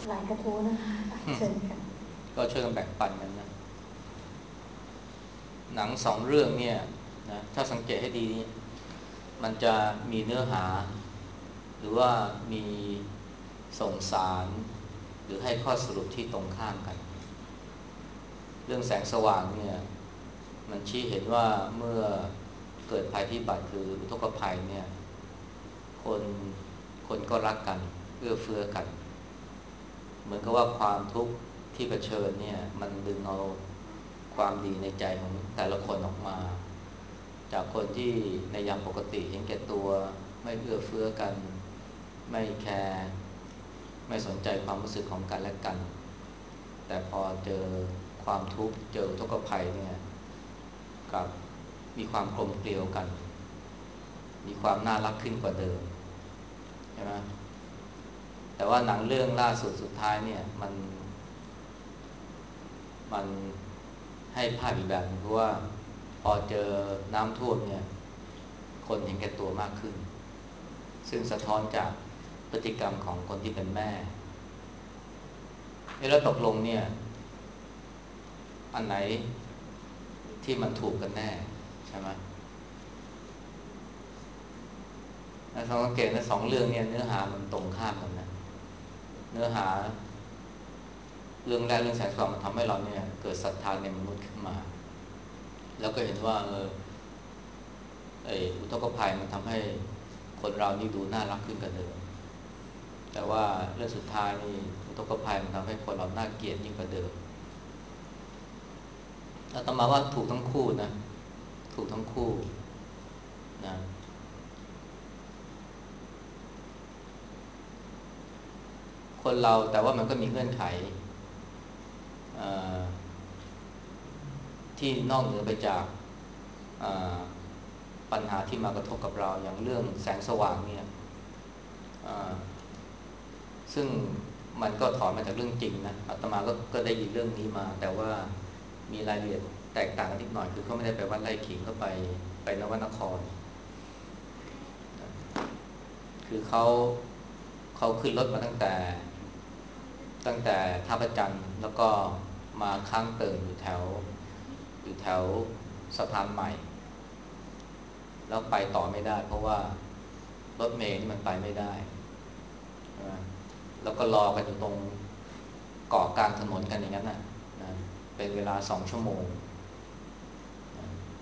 หลายกระทู้นะคะเชิญค่ะก็ช่วยกันแบ่งปันกันนะหนังสองเรื่องเนี่ยนะถ้าสังเกตให้ดีมันจะมีเนื้อหาหรือว่ามีส่งสารหรือให้ข้อสรุปที่ตรงข้ามกันเรื่องแสงสว่างเนี่ยมันชี้เห็นว่าเมื่อเกิดภัยพิบัติคืออุทกภัยเนี่ยคนคนก็รักกันเอื้อเฟื้อกันเหมือนกับว่าความทุกข์ที่เผชิญเนี่ยมันดึงเอาความดีในใจของแต่ละคนออกมาจากคนที่ในยามปกติเห็นแก่ตัวไม่เอื้อเฟื้อกันไม่แคร์ไม่สนใจความรู้สึกของกันและกันแต่พอเจอความทุกข์เจออุทกภัยเนี่ยกับมีความกลมเกลียวกันมีความน่ารักขึ้นกว่าเดิมใช่ไหมแต่ว่าหนังเรื่องล่าสุดสุดท้ายเนี่ยมันให้ภาพอีกแบบนึงเพราะว่าพอเจอน้ำท่วมเนี่ยคนเห็นแก่ตัวมากขึ้นซึ่งสะท้อนจากพฤติกรรมของคนที่เป็นแม่แล้วตกลงเนี่ยอันไหนที่มันถูกกันแน่ใช่ไหมแล้วสังเกตนะสองเรื่องเนี่ยเนื้อหามันตรงข้ามกันนะเนื้อหาเรื่องแรกเรื่องแสงสว่างมันทำให้เราเนี่ยเกิดศรัทธาในมนุษย์ขึ้นมาแล้วก็เห็นว่าไอ้อุทกภัยมันทำให้คนเรานี่ดูน่ารักขึ้นกว่าเดิมแต่ว่าเรื่องสุดท้ายนี่อุทกภัยมันทำให้คนเราน่าเกลียดยิ่งกว่าเดิมอาตมาว่าถูกทั้งคู่นะถูกทั้งคู่นะคนเราแต่ว่ามันก็มีเงื่อนไขเอ่อที่นอกเหนือไปจากเอ่อปัญหาที่มากระทบกับเราอย่างเรื่องแสงสว่างเนี่ยเอ่อซึ่งมันก็ถอนมาจากเรื่องจริงนะอาตมาก็ได้ยินเรื่องนี้มาแต่ว่ามีรายละเอียดแตกต่างกันนิดหน่อยคือเขาไม่ได้ไปวัดไร่ขิงเขาไปนวนครคือเขาขึ้นรถมาตั้งแต่ท่าพระจันทร์แล้วก็มาค้างเติ่งอยู่แถวสะพานใหม่แล้วไปต่อไม่ได้เพราะว่ารถเมล์นี่มันไปไม่ได้นะแล้วก็รอกันอยู่ตรงเกาะกลางถนนกันอย่างนั้นนะเป็นเวลา2 ชั่วโมงนะ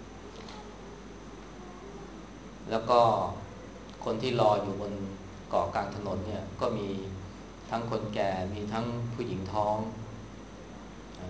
แล้วก็คนที่รออยู่บนเกาะกลางถนนเนี่ยก็มีทั้งคนแก่มีทั้งผู้หญิงท้องนะ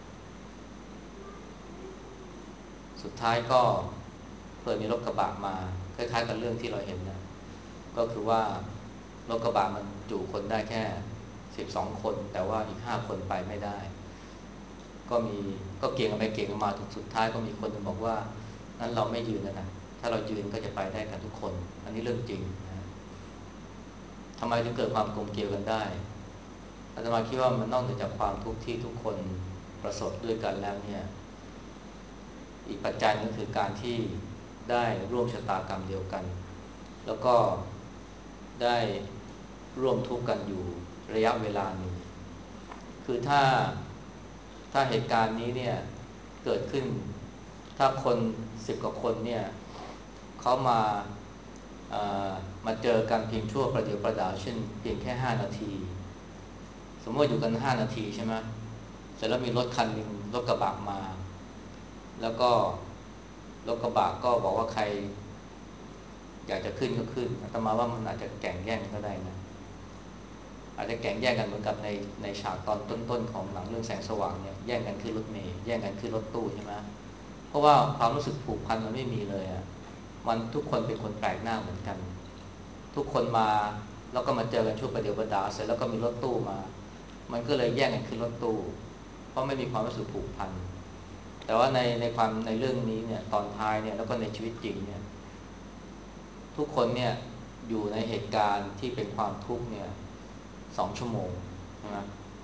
สุดท้ายก็เปิดมีรถกระบะมาคล้ายๆกับเรื่องที่เราเห็นนะก็คือว่ารถกระบะมันจุคนได้แค่12 คนแต่ว่าอีก5 คนไปไม่ได้ก็มีก็เกี่ยงกันไปเกี่ยงกันมาสุดท้ายก็มีคนหนึงบอกว่านั้นเราไม่ยืนแล้วนะถ้าเรายืนก็จะไปได้กันทุกคนอันนี้เรื่องจริงนะทำไมถึงเกิดความกลมเกลียวกันได้อาตมาคิดว่ามันนอกเหนือจากความทุกข์ที่ทุกคนประสบด้วยกันแล้วเนี่ยอีกปัจจัยนึงคือการที่ได้ร่วมชะตากรรมเดียวกันแล้วก็ได้ร่วมทุกข์กันอยู่ระยะเวลาหนึ่งคือถ้าเหตุการณ์นี้เนี่ยเกิดขึ้นถ้าคน10 กว่าคนเนี่ยเขาเอ่อมาเจอกันเพียงชั่วประเดี๋ยวประดาวเช่นเพียงแค่5 นาทีสมมติอยู่กัน5 นาทีใช่ไหมเสร็จแล้วมีรถคันหนึ่งรถกระบะมาแล้วก็รถกระบะก็บอกว่าใครอยากจะขึ้นก็ขึ้นอาตมาว่ามันอาจจะแข่งแย่งก็ได้นะอาจจะแข่งแย่งกันเหมือนกับในฉากตอนต้นๆของหนังเรื่องแสงสว่างเนี่ยแย่งกันขึ้นรถเมล์แย่งกันขึ้นรถตู้ใช่ไหมเพราะว่าความรู้สึกผูกพันมันไม่มีเลยอ่ะมันทุกคนเป็นคนแปลกหน้าเหมือนกันทุกคนมาแล้วก็มาเจอกันช่วงประเดี๋ยวประดาวเสร็จแล้วก็มีรถตู้มามันก็เลยแย่งกันขึ้นรถตู้เพราะไม่มีความรู้สึกผูกพันแต่ว่าในเรื่องนี้เนี่ยตอนท้ายเนี่ยแล้วก็ในชีวิตจริงเนี่ยทุกคนเนี่ยอยู่ในเหตุการณ์ที่เป็นความทุกข์เนี่ย2 ชั่วโมงใช่ไหม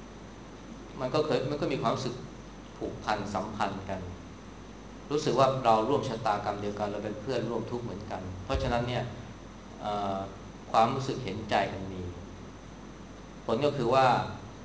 มันก็มีความรู้สึกผูกพันสัมพันธ์กันรู้สึกว่าเราร่วมชะตากรรมเดียวกันเราเป็นเพื่อนร่วมทุกข์เหมือนกันเพราะฉะนั้นเนี่ยเอ่อความรู้สึกเห็นใจกันมีผลก็คือว่า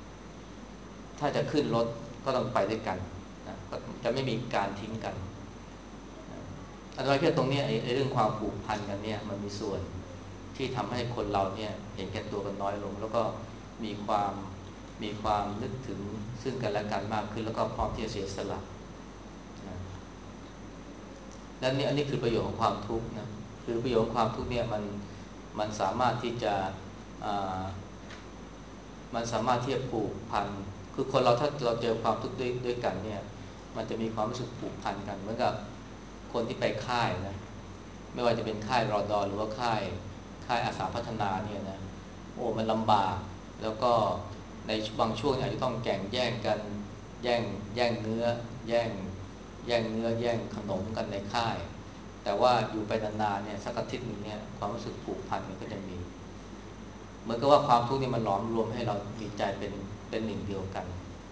ถ้าจะขึ้นรถก็ต้องไปด้วยกันนะก็จะไม่มีการทิ้งกันอันว่าแค่ตรงนี้ไอ้เรื่องความผูกพันกันเนี่ยมันมีส่วนที่ทำให้คนเราเนี่ยเห็นแก่ตัวกันน้อยลงแล้วก็มีความมีความนึกถึงซึ่งกันและกันมากขึ้นแล้วก็พร้อมที่จะเสียสละนะและนี่อันนี้คือประโยชน์ของความทุกข์นะคือประโยชน์ของความทุกข์เนี่ยมันสามารถที่จะอ่ามันสามารถที่จะผูกพันคือคนเราถ้าเราเจอความทุกข์ด้วยกันเนี่ยมันจะมีความรู้สึกผูกพันกันเหมือนกับคนที่ไปค่ายนะไม่ว่าจะเป็นค่ายรอดอหรือว่าค่ายอาสาพัฒนาเนี่ยนะโอ้มันลำบากแล้วก็ในบางช่วงอาจจะต้องแข่งแย่งกันแย่งเนื้อแย่งแย่งขนมกันในค่ายแต่ว่าอยู่ไปนานๆเนี่ยสักอาทิตย์นึงเนี่ยความรู้สึกผูกพันมันก็จะมีเหมือนกับว่าความทุกข์นี่มันหลอมรวมให้เรามีใจเป็นหนึ่งเดียวกัน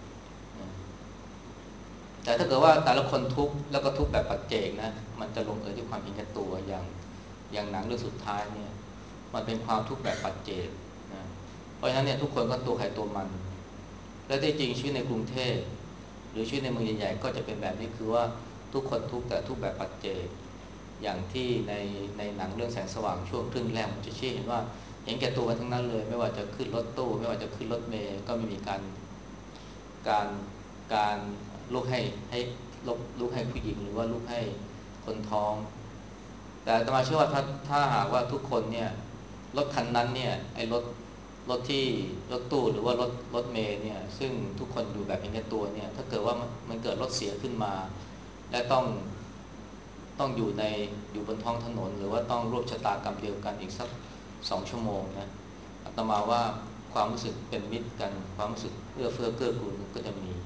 แต่ถ้าเกิดว่าแต่ละคนทุกข์แล้วก็ทุกข์แบบปัจเจกนะมันจะลงเอยที่ความเห็นแก่ตัวอย่างหนังเรื่องสุดท้ายเนี่ยมันเป็นความทุกข์แบบปัจเจกนะเพราะฉะนั้นเนี่ยทุกคนก็ตัวใครตัวมันและที่จริงชีวิตในกรุงเทพหรือชีวิตในเมืองใหญ่ๆก็จะเป็นแบบนี้คือว่าทุกคนทุกข์แต่ทุกข์แบบปัจเจกอย่างที่ในหนังเรื่องแสงสว่างช่วงครึ่งแรกมันจะชี้เห็นว่าเห็นแก่ตัวกันทั้งนั้นเลยไม่ว่าจะขึ้นรถตู้ไม่ว่าจะขึ้นรถเมล์ก็ไม่มีการการลุกลุกให้ผู้หญิงหรือว่าลุกให้คนท้องแต่อาตมาเชื่อว่าถ้าหากว่าทุกคนเนี่ยรถคันนั้นเนี่ยไอ้รถที่รถตู้หรือว่ารถเมล์เนี่ยซึ่งทุกคนอยู่แบบเห็นแก่ตัวเนี่ยถ้าเกิดว่ามันเกิดรถเสียขึ้นมาและต้องอยู่บนท้องถนนหรือว่าต้องร่วมชะตากรรมเดียวกันอีกสัก2 ชั่วโมงนะอาตมาว่าความรู้สึกเป็นมิตรกันความรู้สึกเอื้อเฟื้อเกื้อกูลก็จะมี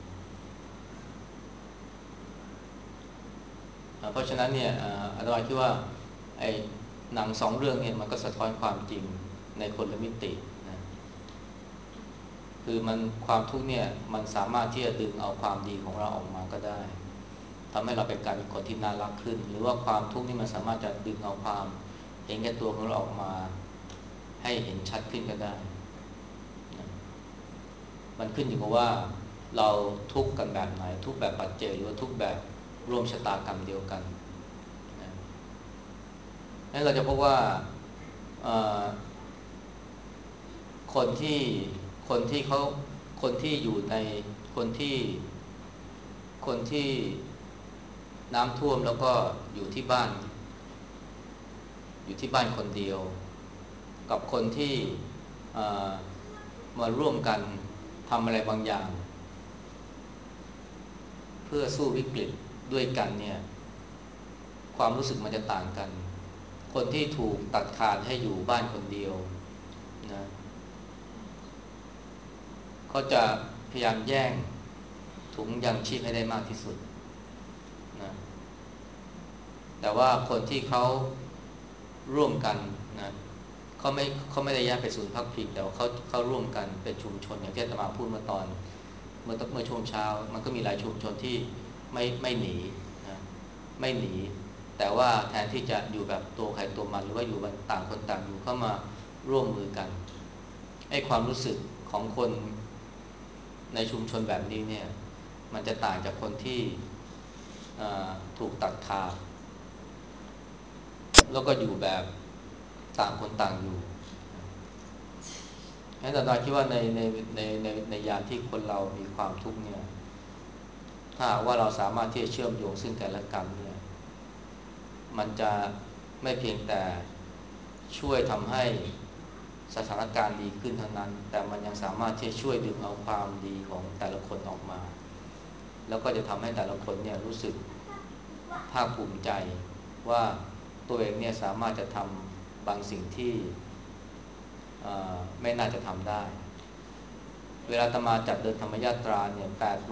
เพราะฉะนั้นเนี่ยอาตมาคิดว่าไอ้หนัง2 เรื่องเนี่ยมันก็สะท้อนความจริงในคนละมิตินะคือมันความทุกข์เนี่ยมันสามารถที่จะดึงเอาความดีของเราออกมาก็ได้ทำให้เราเป็นการเป็นคนที่น่ารักขึ้นหรือว่าความทุกข์นี่มันสามารถจะดึงเอาความเห็นแก่ตัวของเราออกมาให้เห็นชัดขึ้นก็ได้นะมันขึ้นอยู่กับว่าเราทุกข์กันแบบไหนทุกข์แบบปัจเจกหรือว่าทุกข์แบบร่วมชะตากรรมเดียวกันนะนั้นเราจะพบว่าคนที่คนที่เขาคนที่อยู่ในคนที่คนที่น้ำท่วมแล้วก็อยู่ที่บ้านคนเดียวกับคนที่มาร่วมกันทำอะไรบางอย่างเพื่อสู้วิกฤตด้วยกันเนี่ยความรู้สึกมันจะต่างกันคนที่ถูกตัดขาดให้อยู่บ้านคนเดียวนะเขาจะพยายามแย่งถุงยังชีพให้ได้มากที่สุดนะแต่ว่าคนที่เขาร่วมกันนะเขาไม่ได้แยกไปศูนย์พักพิงแต่ว่าเขาร่วมกันเป็นชุมชนอย่างที่อาตมาพูดเมื่อเมื่อช่วงเช้ามันก็มีหลายชุมชนที่ไม่หนีนะไม่หนีแต่ว่าแทนที่จะอยู่แบบตัวใครตัวมันหรือว่าอยู่ต่างคนต่างอยู่เข้ามาร่วมมือกันไอ้ความรู้สึกของคนในชุมชนแบบนี้เนี่ยมันจะต่างจากคนที่ถูกตัดขาดแล้วก็อยู่แบบต่างคนต่างอยู่งั้นอาจารย์คิดว่าในยามที่คนเรามีความทุกข์เนี่ยถ้าว่าเราสามารถที่จะเชื่อมโยงซึ่งกันและกันเนี่ยมันจะไม่เพียงแต่ช่วยทำให้สถานการณ์ดีขึ้นเท่านั้นแต่มันยังสามารถที่จะช่วยดึงเอาความดีของแต่ละคนออกมาแล้วก็จะทำให้แต่ละคนเนี่ยรู้สึกภาคภูมิใจว่าตัวเองเนี่ยสามารถจะทำบางสิ่งที่ไม่น่าจะทำได้เวลาอาตมาจัดเดินธรรมยาตราเนี่ย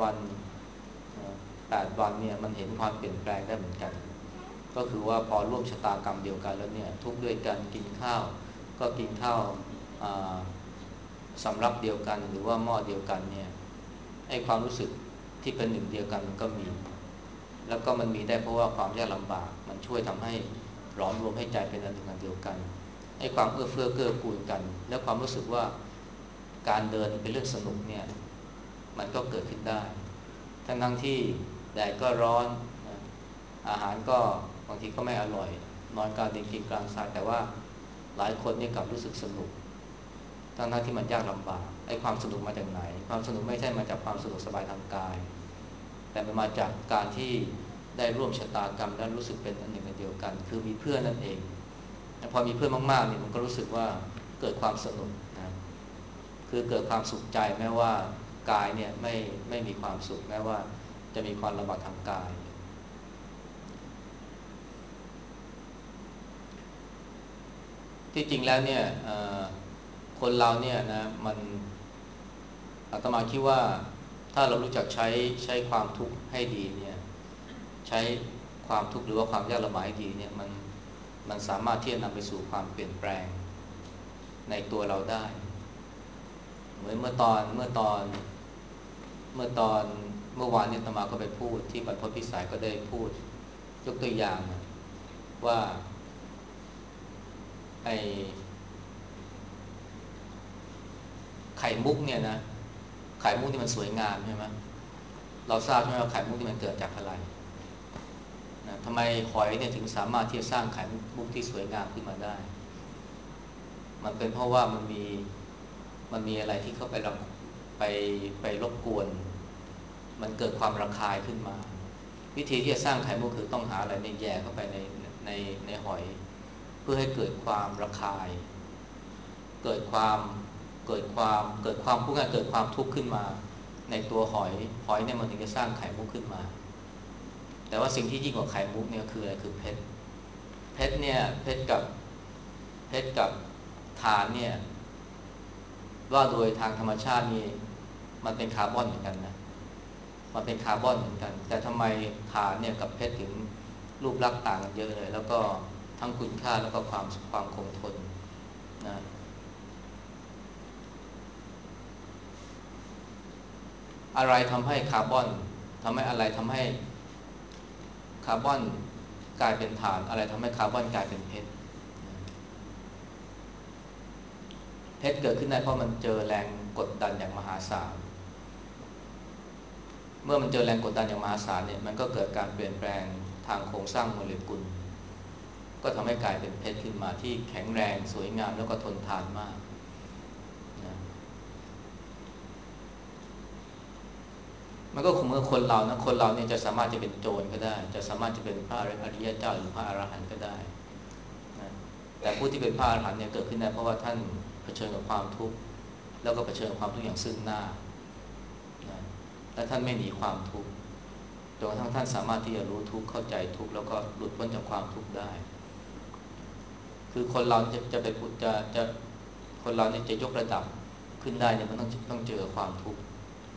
8 วันเนี่ยมันเห็นความเปลี่ยนแปลงได้เหมือนกันก็คือว่าพอร่วมชะตากรรมเดียวกันแล้วเนี่ยทุกด้วยกันกินข้าวก็กินข้าวสำรับเดียวกันหรือว่าหม้อเดียวกันเนี่ยไอ้ความรู้สึกที่เป็นหนึ่งเดียวกันมันก็มีแล้วก็มันมีได้เพราะว่าความยากลำบากมันช่วยทำให้หลอมรวมให้ใจเป็นอันหนึ่งอันเดียวกันไอ้ความเอื้อเฟื้อเกื้อกูลกันและความรู้สึกว่าการเดินเป็นเรื่องสนุกเนี่ยมันก็เกิดขึ้นได้ทั้งที่แดดก็ร้อนนะอาหารก็บางทีก็ไม่อร่อยนอนกลางดินกินกลางทรายแต่ว่าหลายคนเนี่ยกลับรู้สึกสนุกทั้งที่มันยากลำบากไอ้ความสนุกมาจากไหนความสนุกไม่ใช่มาจากความสะดวกสบายทางกายแต่มันมาจากการที่ได้ร่วมชะตากรรมและรู้สึกเป็นอันหนึ่งอันเดียวกันคือมีเพื่อนนั่นเองพอมีเพื่อนมากๆเนี่ยมันก็รู้สึกว่าเกิดความสนุกนะคือเกิดความสุขใจแม้ว่ากายเนี่ยไม่มีความสุขแม้ว่าจะมีความลำบากทางกายที่จริงแล้วเนี่ยคนเราเนี่ยนะมันอาตมาคิดว่าถ้าเรารู้จักใช้ความทุกข์ให้ดีเนี่ยใช้ความทุกข์หรือว่าความยากลำบากให้ดีเนี่ยมันสามารถที่จะนำไปสู่ความเปลี่ยนแปลงในตัวเราได้เหมือนเมื่อวานนี้อาตมาก็ไปพูดที่บรรพตพิสัยก็ได้พูดยกตัวอย่างว่าไอ้ไข่มุกเนี่ยนะไข่มุกที่มันสวยงามใช่ไหมเราทราบใช่ไหมว่าไข่มุกที่มันเกิดจากอะไรนะทำไมหอยเนี่ยถึงสามารถที่จะสร้างไข่มุกที่สวยงามขึ้นมาได้มันเป็นเพราะว่ามันมีอะไรที่เข้าไปไปรบกวนมันเกิดความระคายขึ้นมาวิธีที่จะสร้างไข่มุกคือต้องหาอะไรเนี่ยแย่เข้าไปในในหอยเพื่อให้เกิดความระคายเกิดความเกิดความพูดง่ายเกิดความทุกข์ขึ้นมาในตัวหอยเนี่ยมันถึงจะสร้างไข่มุกขึ้นมาแต่ว่าสิ่งที่ยิ่งกว่าไข่มุกเนี่ยคืออะไรคือเพชรเนี่ยเพชรกับถ่านเนี่ยว่าโดยทางธรรมชาตินี่มันเป็นคาร์บอนเหมือนกันนะมันเป็นคาร์บอนเหมือนกันแต่ทำไมถ่านเนี่ยกับเพชรถึงรูปลักษณ์ต่างกันเยอะเลยแล้วก็ทั้งคุณค่าแล้วก็ความคงทนนะอะไรทำให้คาร์บอนทำให้อะไรทำให้คาร์บอนกลายเป็นถ่านอะไรทำให้คาร์บอนกลายเป็นเพชรเพชรเกิดขึ้นได้เพราะมันเจอแรงกดดันอย่างมหาศาลเมื่อมันเจอแรงกดดันอย่างมหาศาลเนี่ยมันก็เกิดการเปลี่ยนแปลงทางโครงสร้างโมเลกุลก็ทำให้กลายเป็นเพชรขึ้นมาที่แข็งแรงสวยงามแล้วก็ทนทานมากนะมันก็คงเหมือนคนเรานะคนเราเนี่ยจะสามารถจะเป็นโจรก็ได้จะสามารถจะเป็นพระอริยเจ้าหรือพระอรหันต์ก็ได้นะแต่ผู้ที่เป็นพระอรหันต์เนี่ยเกิดขึ้นได้เพราะว่าท่านเผชิญกับความทุกข์แล้วก็เผชิญกับความทุกข์อย่างซึ่งหน้านะและท่านไม่หนีความทุกข์จนกระทั่งท่านสามารถที่จะรู้ทุกข์เข้าใจทุกข์แล้วก็หลุดพ้นจากความทุกข์ได้คือคนเราจะไปจะคนเราเนี่ยจะยกระดับขึ้นได้เนี่ยมันต้องเจอความทุกข์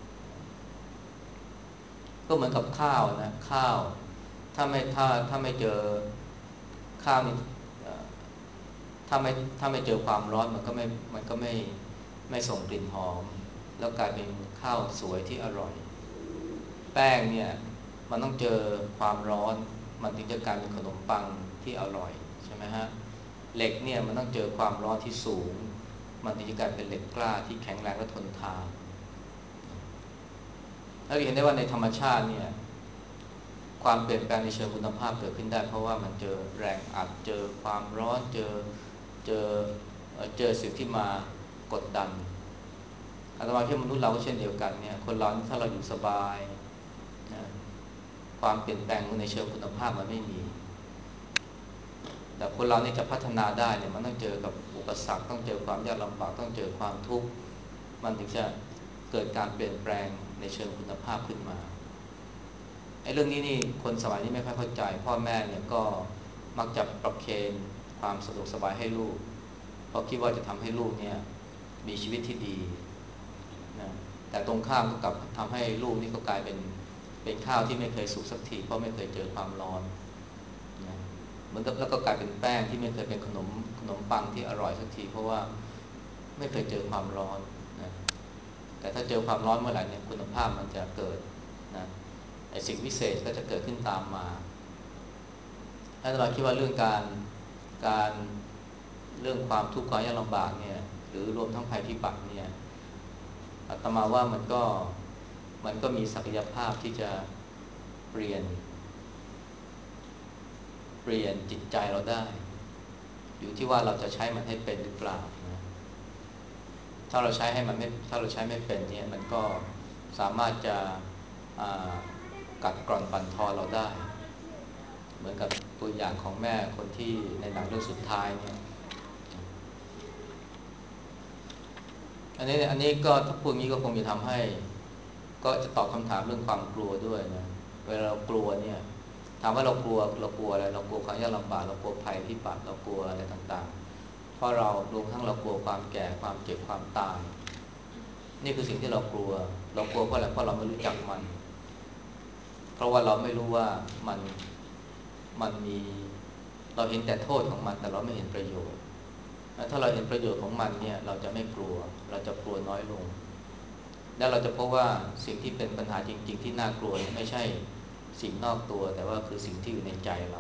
ก็เหมือนกับข้าวนะข้าวถ้าไม่เจอข้าวนี่เอ่อถ้าไม่เจอความร้อนมันก็ไม่ส่งกลิ่นหอมแล้วกลายเป็นข้าวสวยที่อร่อยแป้งเนี่ยมันต้องเจอความร้อนมันถึงจะกลายเป็นขนมปังที่อร่อยใช่ไหมฮะเหล็กเนี่ยมันต้องเจอความร้อนที่สูงมันถึงจะกลายเป็นเหล็กกล้าที่แข็งแรงและทนทานแล้วเห็นได้ว่าในธรรมชาติเนี่ยความเปลี่ยนแปลงในเชิงคุณภาพเกิดขึ้นได้เพราะว่ามันเจอแรงอัดเจอความร้อนเจอเจอสิ่งที่มากดดันอาตมาคิดมนุษย์เราก็เช่นเดียวกันเนี่ยคนเราถ้าเราอยู่สบายนะความเปลี่ยนแปลงในเชิงคุณภาพมันไม่มีแต่คนเราเนี่ยจะพัฒนาได้เนี่ยมันต้องเจอกับอุปสรรคต้องเจอความยากลำบากต้องเจอความทุกข์มันถึงจะเกิดการเปลี่ยนแปลงในเชิงคุณภาพขึ้นมาไอ้เรื่องนี้นี่คนสมัยนี้ไม่ค่อยเข้าใจพ่อแม่เนี่ยก็มักจะประเคนความสะดวกสบายให้ลูกเพราะคิดว่าจะทำให้ลูกเนี่ยมีชีวิตที่ดีนะแต่ตรงข้ามก็กลับทำให้ลูกนี่ก็กลายเป็นข้าวที่ไม่เคยสุกสักทีเพราะไม่เคยเจอความร้อนนะเหมือนกับแล้วก็กลายเป็นแป้งที่ไม่เคยเป็นขนมปังที่อร่อยสักทีเพราะว่าไม่เคยเจอความร้อนนะแต่ถ้าเจอความร้อนเมื่อไหร่เนี่ยคุณภาพมันจะเกิดนะไอ้สิ่งวิเศษก็จะเกิดขึ้นตามมาถ้าเราคิดว่าการเรื่องความทุกข์ความยากลำบากเนี่ยหรือรวมทั้งภัยพิบัติเนี่ยอาตมาว่ามันก็มันก็มีศักยภาพที่จะเปลี่ยนจิตใจเราได้อยู่ที่ว่าเราจะใช้มันให้เป็นหรือเปล่านะถ้าเราใช้ไม่เป็นเนี่ยมันก็สามารถจะกัดกร่อนบั่นทอนเราได้เหมือนกับตัวอย่างของแม่คนที่ในหนังเรื่องสุดท้ายเนี่ยอันนี้ก็ถ้าพูดงี้ก็คงจะทำให้ก็จะตอบคำถามเรื่องความกลัวด้วยนะเวลาเรากลัวเนี่ยถามว่าเรากลัวอะไรเรากลัวความยากลำบากเรากลัวภัยพิบัติเรากลัวอะไรต่างๆเพราะเรารวมทั้งเรากลัวความแก่ความเจ็บความตายนี่คือสิ่งที่เรากลัวเพราะอะไรเพราะเราไม่รู้จักมันเพราะว่าเราไม่รู้ว่ามันมีเราเห็นแต่โทษของมันแต่เราไม่เห็นประโยชน์ถ้าเราเห็นประโยชน์ของมันเนี่ยเราจะไม่กลัวเราจะกลัวน้อยลงและเราจะพบว่าสิ่งที่เป็นปัญหาจริงๆที่น่ากลัวไม่ใช่สิ่งนอกตัวแต่ว่าคือสิ่งที่อยู่ในใจเรา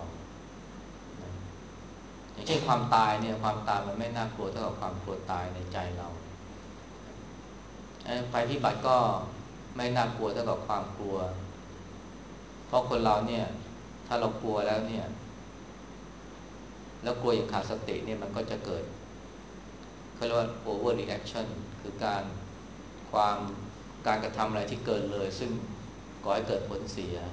อย่างเช่นความตายเนี่ยความตายมันไม่น่ากลัวเท่ากับความกลัวตายในใจเราภัยพิบัติก็ไม่น่ากลัวเท่ากับความกลัวเพราะคนเราเนี่ยถ้าเรากลัวแล้วเนี่ยแล้วกลัวอย่างขาดสติเนี่ยมันก็จะเกิดเขาเรียกว่า over reaction คือความการกระทำอะไรที่เกินเลยซึ่งก่อให้เกิดผลเสีย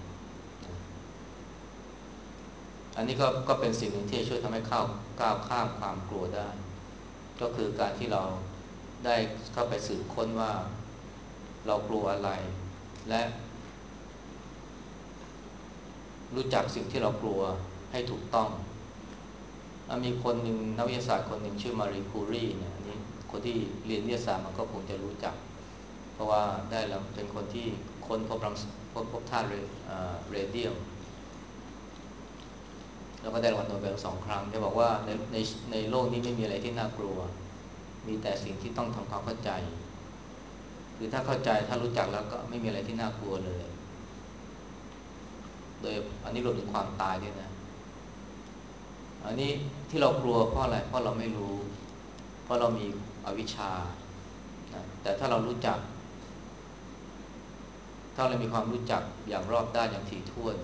อันนี้ก็เป็นสิ่งหนึ่งที่ช่วยทำให้ก้าวข้ามความกลัวได้ก็คือการที่เราได้เข้าไปสืบค้นว่าเรากลัวอะไรและรู้จักสิ่งที่เรากลัวให้ถูกต้องมีคนหนึ่งนักวิทยาศาสตร์คนหนึ่งชื่อมารีคูรีเนี่ยอันนี้คนที่เรียนวิทยาศาสตร์มันก็คงจะรู้จักเพราะว่าได้แล้วเป็นคนที่ค้นพบธาตุเรเดียมแล้วก็ได้รางวัลโนเบล2 ครั้งได้บอกว่าในโลกนี้ไม่มีอะไรที่น่ากลัวมีแต่สิ่งที่ต้องทำความเข้าใจคือถ้าเข้าใจถ้ารู้จักแล้วก็ไม่มีอะไรที่น่ากลัวเลยโดยอันนี้รวมถึงความตายด้วยนะอันนี้ที่เรากลัวเพราะอะไรเพราะเราไม่รู้เพราะเรามีอวิชชานะแต่ถ้าเรารู้จักถ้าเรามีความรู้จักอย่างรอบด้านอย่างถี่ถ้วน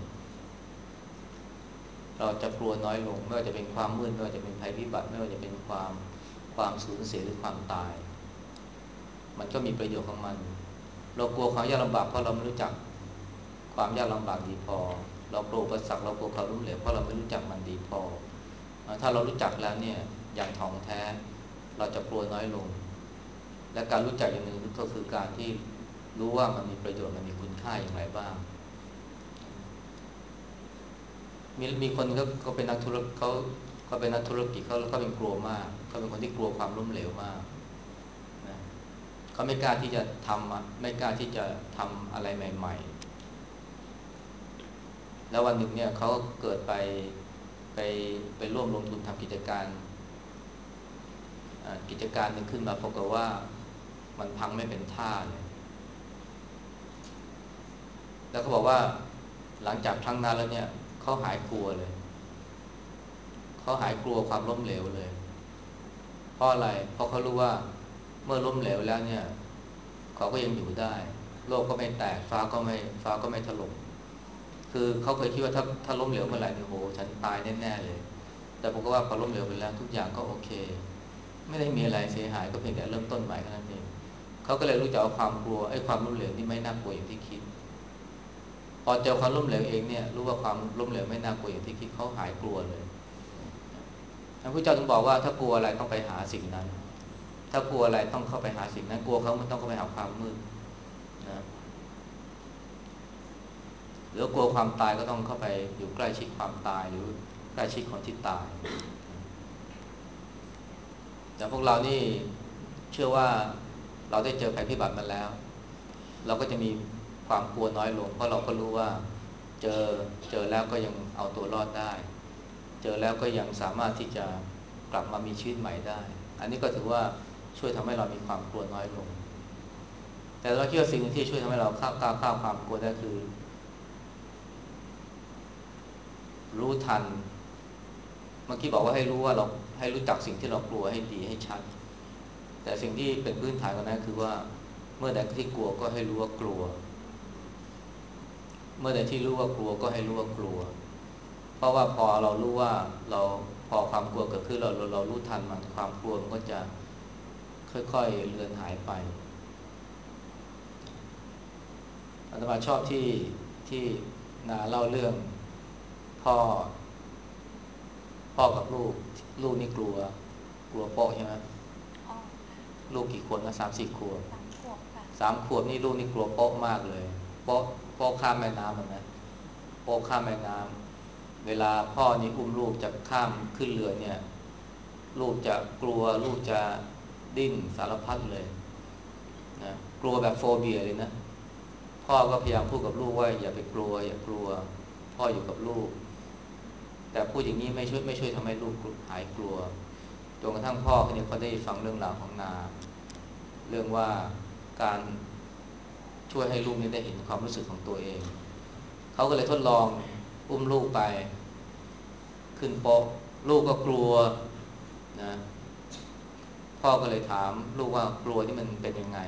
เราจะกลัวน้อยลงไม่ว่าจะเป็นความมืดไม่ว่าจะเป็นภัยพิบัติไม่ว่าจะเป็นความสูญเสียหรือความตายมันก็มีประโยชน์ของมันเรากลัวความยากลำบากเพราะเราไม่รู้จักความยากลำบากดีพอเรากลัวอุปสรรคเรากลัวความล้มเหลวเพราะเราไม่รู้จักมันดีพอถ้าเรารู้จักแล้วเนี่ยอย่างถ่องแท้เราจะกลัวน้อยลงและการรู้จักอย่างหนึ่งก็คือการที่รู้ว่ามันมีประโยชน์มันมีคุณค่าอย่างไรบ้างมีคนก็เป็นนักธุรกิจเขาเป็นนักธุรกิจเขาเป็นกลัวมากเขาเป็นคนที่กลัวความล้มเหลวมากนะเขาไม่กล้าที่จะไม่กล้าที่จะทำอะไรใหม่ๆแล้ววันหนึ่งเนี่ยเขาเกิดไปร่วมลงทุนทำกิจการหนึ่งขึ้นมาปรากฏว่ามันพังไม่เป็นท่าเลยแล้วเขาบอกว่าหลังจากครั้งนั้นแล้วเนี่ยเขาหายกลัวเลยเขาหายกลัวความล้มเหลวเลยเพราะอะไรเพราะเขารู้ว่าเมื่อล้มเหลวแล้วเนี่ยเขาก็ยังอยู่ได้โลกก็ไม่แตกฟ้าก็ไม่ถล่มคือเขาเคยคิดว่าถ้าล้มเหลวเมื่อไหร่เนี่ยโหฉันตายแน่ๆเลยแต่ผมก็ว่าพอล้มเหลวไปแล้วทุกอย่างก็โอเคไม่ได้มีอะไรเสียหายก็เพียงแต่เริ่มต้นใหม่แค่นั้นเองเขาก็เลยรู้จักว่าความกลัวความล้มเหลวนี่ไม่น่ากลัวอย่างที่คิดพอเจอความล้มเหลวเองเนี่ยรู้ว่าความล้มเหลวไม่น่ากลัวอย่างที่คิดเขาหายกลัวเลยพระพุทธเจ้าถึงบอกว่าถ้ากลัวอะไรต้องไปหาสิ่งนั้นถ้ากลัวอะไรต้องเข้าไปหาสิ่งนั้นกลัวเขามันต้องเข้าไปหาความมืดนะหรือกลัวความตายก็ต้องเข้าไปอยู่ใกล้ชิดความตายหรือใกล้ชิดคนที่ตายแต่พวกเรานี่เชื่อว่าเราได้เจอภัยพิบัติมาแล้วเราก็จะมีความกลัวน้อยลงเพราะเราก็รู้ว่าเจอแล้วก็ยังเอาตัวรอดได้เจอแล้วก็ยังสามารถที่จะกลับมามีชีวิตใหม่ได้อันนี้ก็ถือว่าช่วยทำให้เรามีความกลัวน้อยลงแต่เราคิดว่าสิ่งที่ช่วยทำให้เราก้าวความกลัวได้คือรู้ทันเมื่อกี้บอกว่าให้รู้ว่าเราให้รู้จักสิ่งที่เรากลัวให้ดีให้ชัดแต่สิ่งที่เป็นพื้นฐานกันนั้นคือว่าเมื่อใดที่กลัวก็ให้รู้ว่ากลัวเมื่อใดที่รู้ว่ากลัวก็ให้รู้ว่ากลัวเพราะว่าพอเรารู้ว่าเราพอความกลัวเกิดขึ้นเรารู้ทันมันความกลัวมันก็จะค่อยๆเลือนหายไปอาตมาชอบที่นาเล่าเรื่องพ่อกับลูกนี่กลัวโป๊ะใช่ไหมอ๋อลูกกี่ขวบนะ3-4 ขวบ 3 ขวบค่ะ 3 ขวบนี่ลูกนี่กลัวโป๊ะมากเลยโป๊ะข้ามแม่น้ำนะโป๊ะข้ามแม่น้ำเวลาพ่อนี่อุ้มลูกจะข้ามขึ้นเรือเนี่ยลูกจะกลัวลูกจะดิ้นสารพัดเลยนะกลัวแบบโฟเบียเลยนะพ่อก็พยายามพูดกับลูกว่าอย่าไปกลัวอย่ากลัวพ่ออยู่กับลูกแต่พูดอย่างนี้ไม่ช่วยทำให้ลูกหายกลัวจนกระทั่งพ่อเนี่ยเขาได้ฟังเรื่องราวของนาเรื่องว่าการช่วยให้ลูกนี่ได้เห็นความรู้สึกของตัวเองเขาก็เลยทดลองอุ้มลูกไปขึ้นโป๊ะลูกก็กลัวนะพ่อก็เลยถามลูกว่ากลัวที่มันเป็นยังไง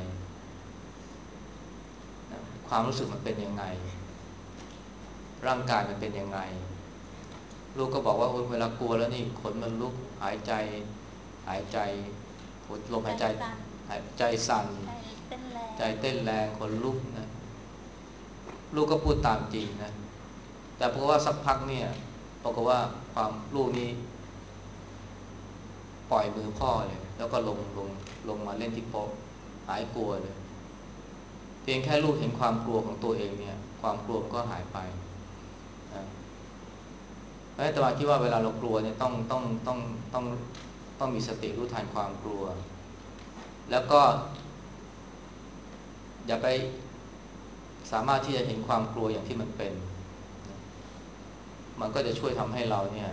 นะความรู้สึกมันเป็นยังไงร่างกายมันเป็นยังไงลูกก็บอกว่าเวลากลัวแล้วนี่ขนมันลุกหายใจลมหายใจหายใจสั่นใจเต้นแรงขนลุกนะลูกก็พูดตามจริงนะแต่เพราะว่าสักพักเนี่ยบอกว่าความลูกนี้ปล่อยมือพ่อเลยแล้วก็ลงมาเล่นที่โป๊ะหายกลัวเลยเพียงแค่ลูกเห็นความกลัวของตัวเองเนี่ยความกลัวมันก็หายไปนะเพราะฉะนั้นอาตมาคิดว่าเวลาเรากลัวเนี่ยต้องมีสติรู้ทันความกลัวแล้วก็อย่าไปสามารถที่จะเห็นความกลัวอย่างที่มันเป็นมันก็จะช่วยทำให้เราเนี่ย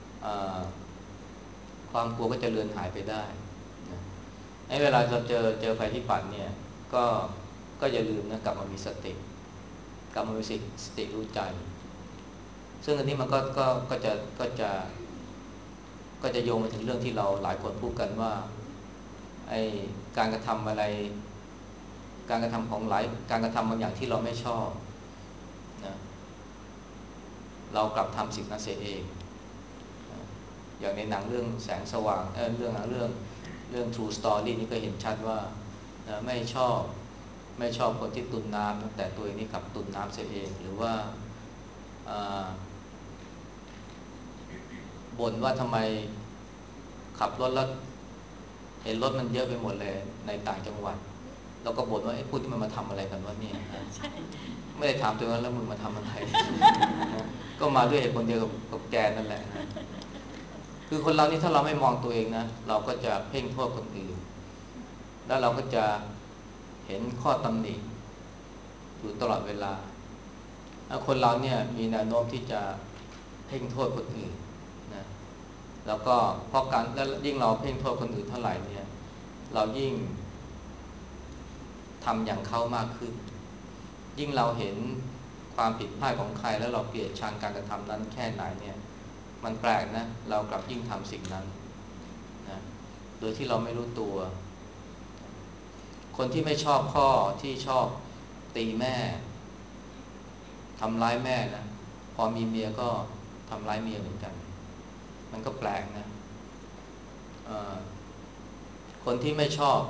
ความกลัวก็จะเลือนหายไปได้นะในเวลาเราเจอภัยพิบัติเนี่ยก็อย่าลืมนะกลับมามีสติกลับมามีสติรู้ใจซึ่งอันนี้มันก็จะโยงมาถึงเรื่องที่เราหลายคนพูดกันว่าไอ้การกระทำอะไรการกระทำของการกระทำบางอย่างที่เราไม่ชอบนะเรากลับทำสิ่งนั้นเสียเองนะอย่างในหนังเรื่องแสงสว่างเรื่อง True Story นี่ก็เห็นชัดว่าไม่ชอบคนที่ตุนน้ำแต่ตัวเองนี่กลับตุนน้ำเสียเองหรือว่าบ่นว่าทำไมขับรถแล้วเห็นรถมันเยอะไปหมดเลยในต่างจังหวัดแล้วก็บ่นว่าไอ้พวกที่มันมาทำอะไรกันวะเนี่ยไม่ได้ถามตัวเองแล้วมึงมาทำอะไรก็มาด้วยเหตุผลเดียวกับแกนั่นแหละนะคือคนเรานี่ถ้าเราไม่มองตัวเองนะเราก็จะเพ่งโทษคนอื่นแล้วเราก็จะเห็นข้อตำหนิอยู่ตลอดเวลาคนเราเนี่ยมีแนวโน้มที่จะเพ่งโทษคนอื่นนะแล้วก็เพราะการแล้วยิ่งเราเพ่งโทษคนอื่นเท่าไหร่เนี่ยเรายิ่งทำอย่างเขามากขึ้นยิ่งเราเห็นความผิดพลาดของใครแล้วเราเกลียดชังการกระทำนั้นแค่ไหนเนี่ยมันแปลกนะเรากลับยิ่งทำสิ่งนั้นนะโดยที่เราไม่รู้ตัวคนที่ไม่ชอบพ่อที่ชอบตีแม่ทำร้ายแม่นะพอมีเมียก็ทำร้ายเมียเหมือนกันมันก็แปลกนะคนที่ไม่ชอบ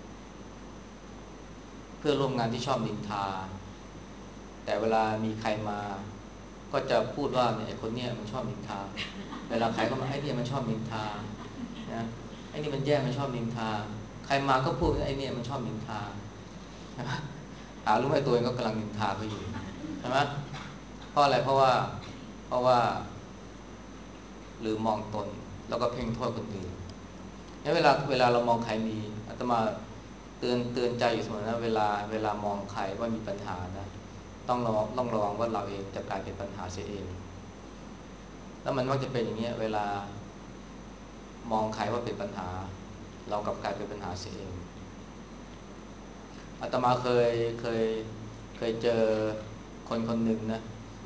เพื่อนร่วมงานที่ชอบนินทาแต่เวลามีใครมาก็จะพูดว่าเนี่ยไอ้คนเนี้ยมันชอบนินทาเวลาใครเข้ามาไอ้เนี่ยมันชอบนินทานะไอ้นี่มันแย่มันชอบนินทาใครมาก็พูดไอ้เนี่ยมันชอบนินทาหารู้ไหมตัวเองก็กำลังนินทาเขาอยู่ใช่ไหมเพราะอะไรเพราะว่าหรือมองตนแล้วก็เพ่งโทษคนอื่นเนี่ยเวลาเรามองใครมีอาตมาเตือนใจอยู่เสมอนะเวลามองใครว่ามีปัญหานะต้องระวังว่าเราเองจะกลายเป็นปัญหาเสียเองแล้วมันมักจะเป็นอย่างเงี้ยเวลามองใครว่าเป็นปัญหาเรากลับกลายเป็นปัญหาเสียเองอาตมาเคยเจอคนหนึ่งนะ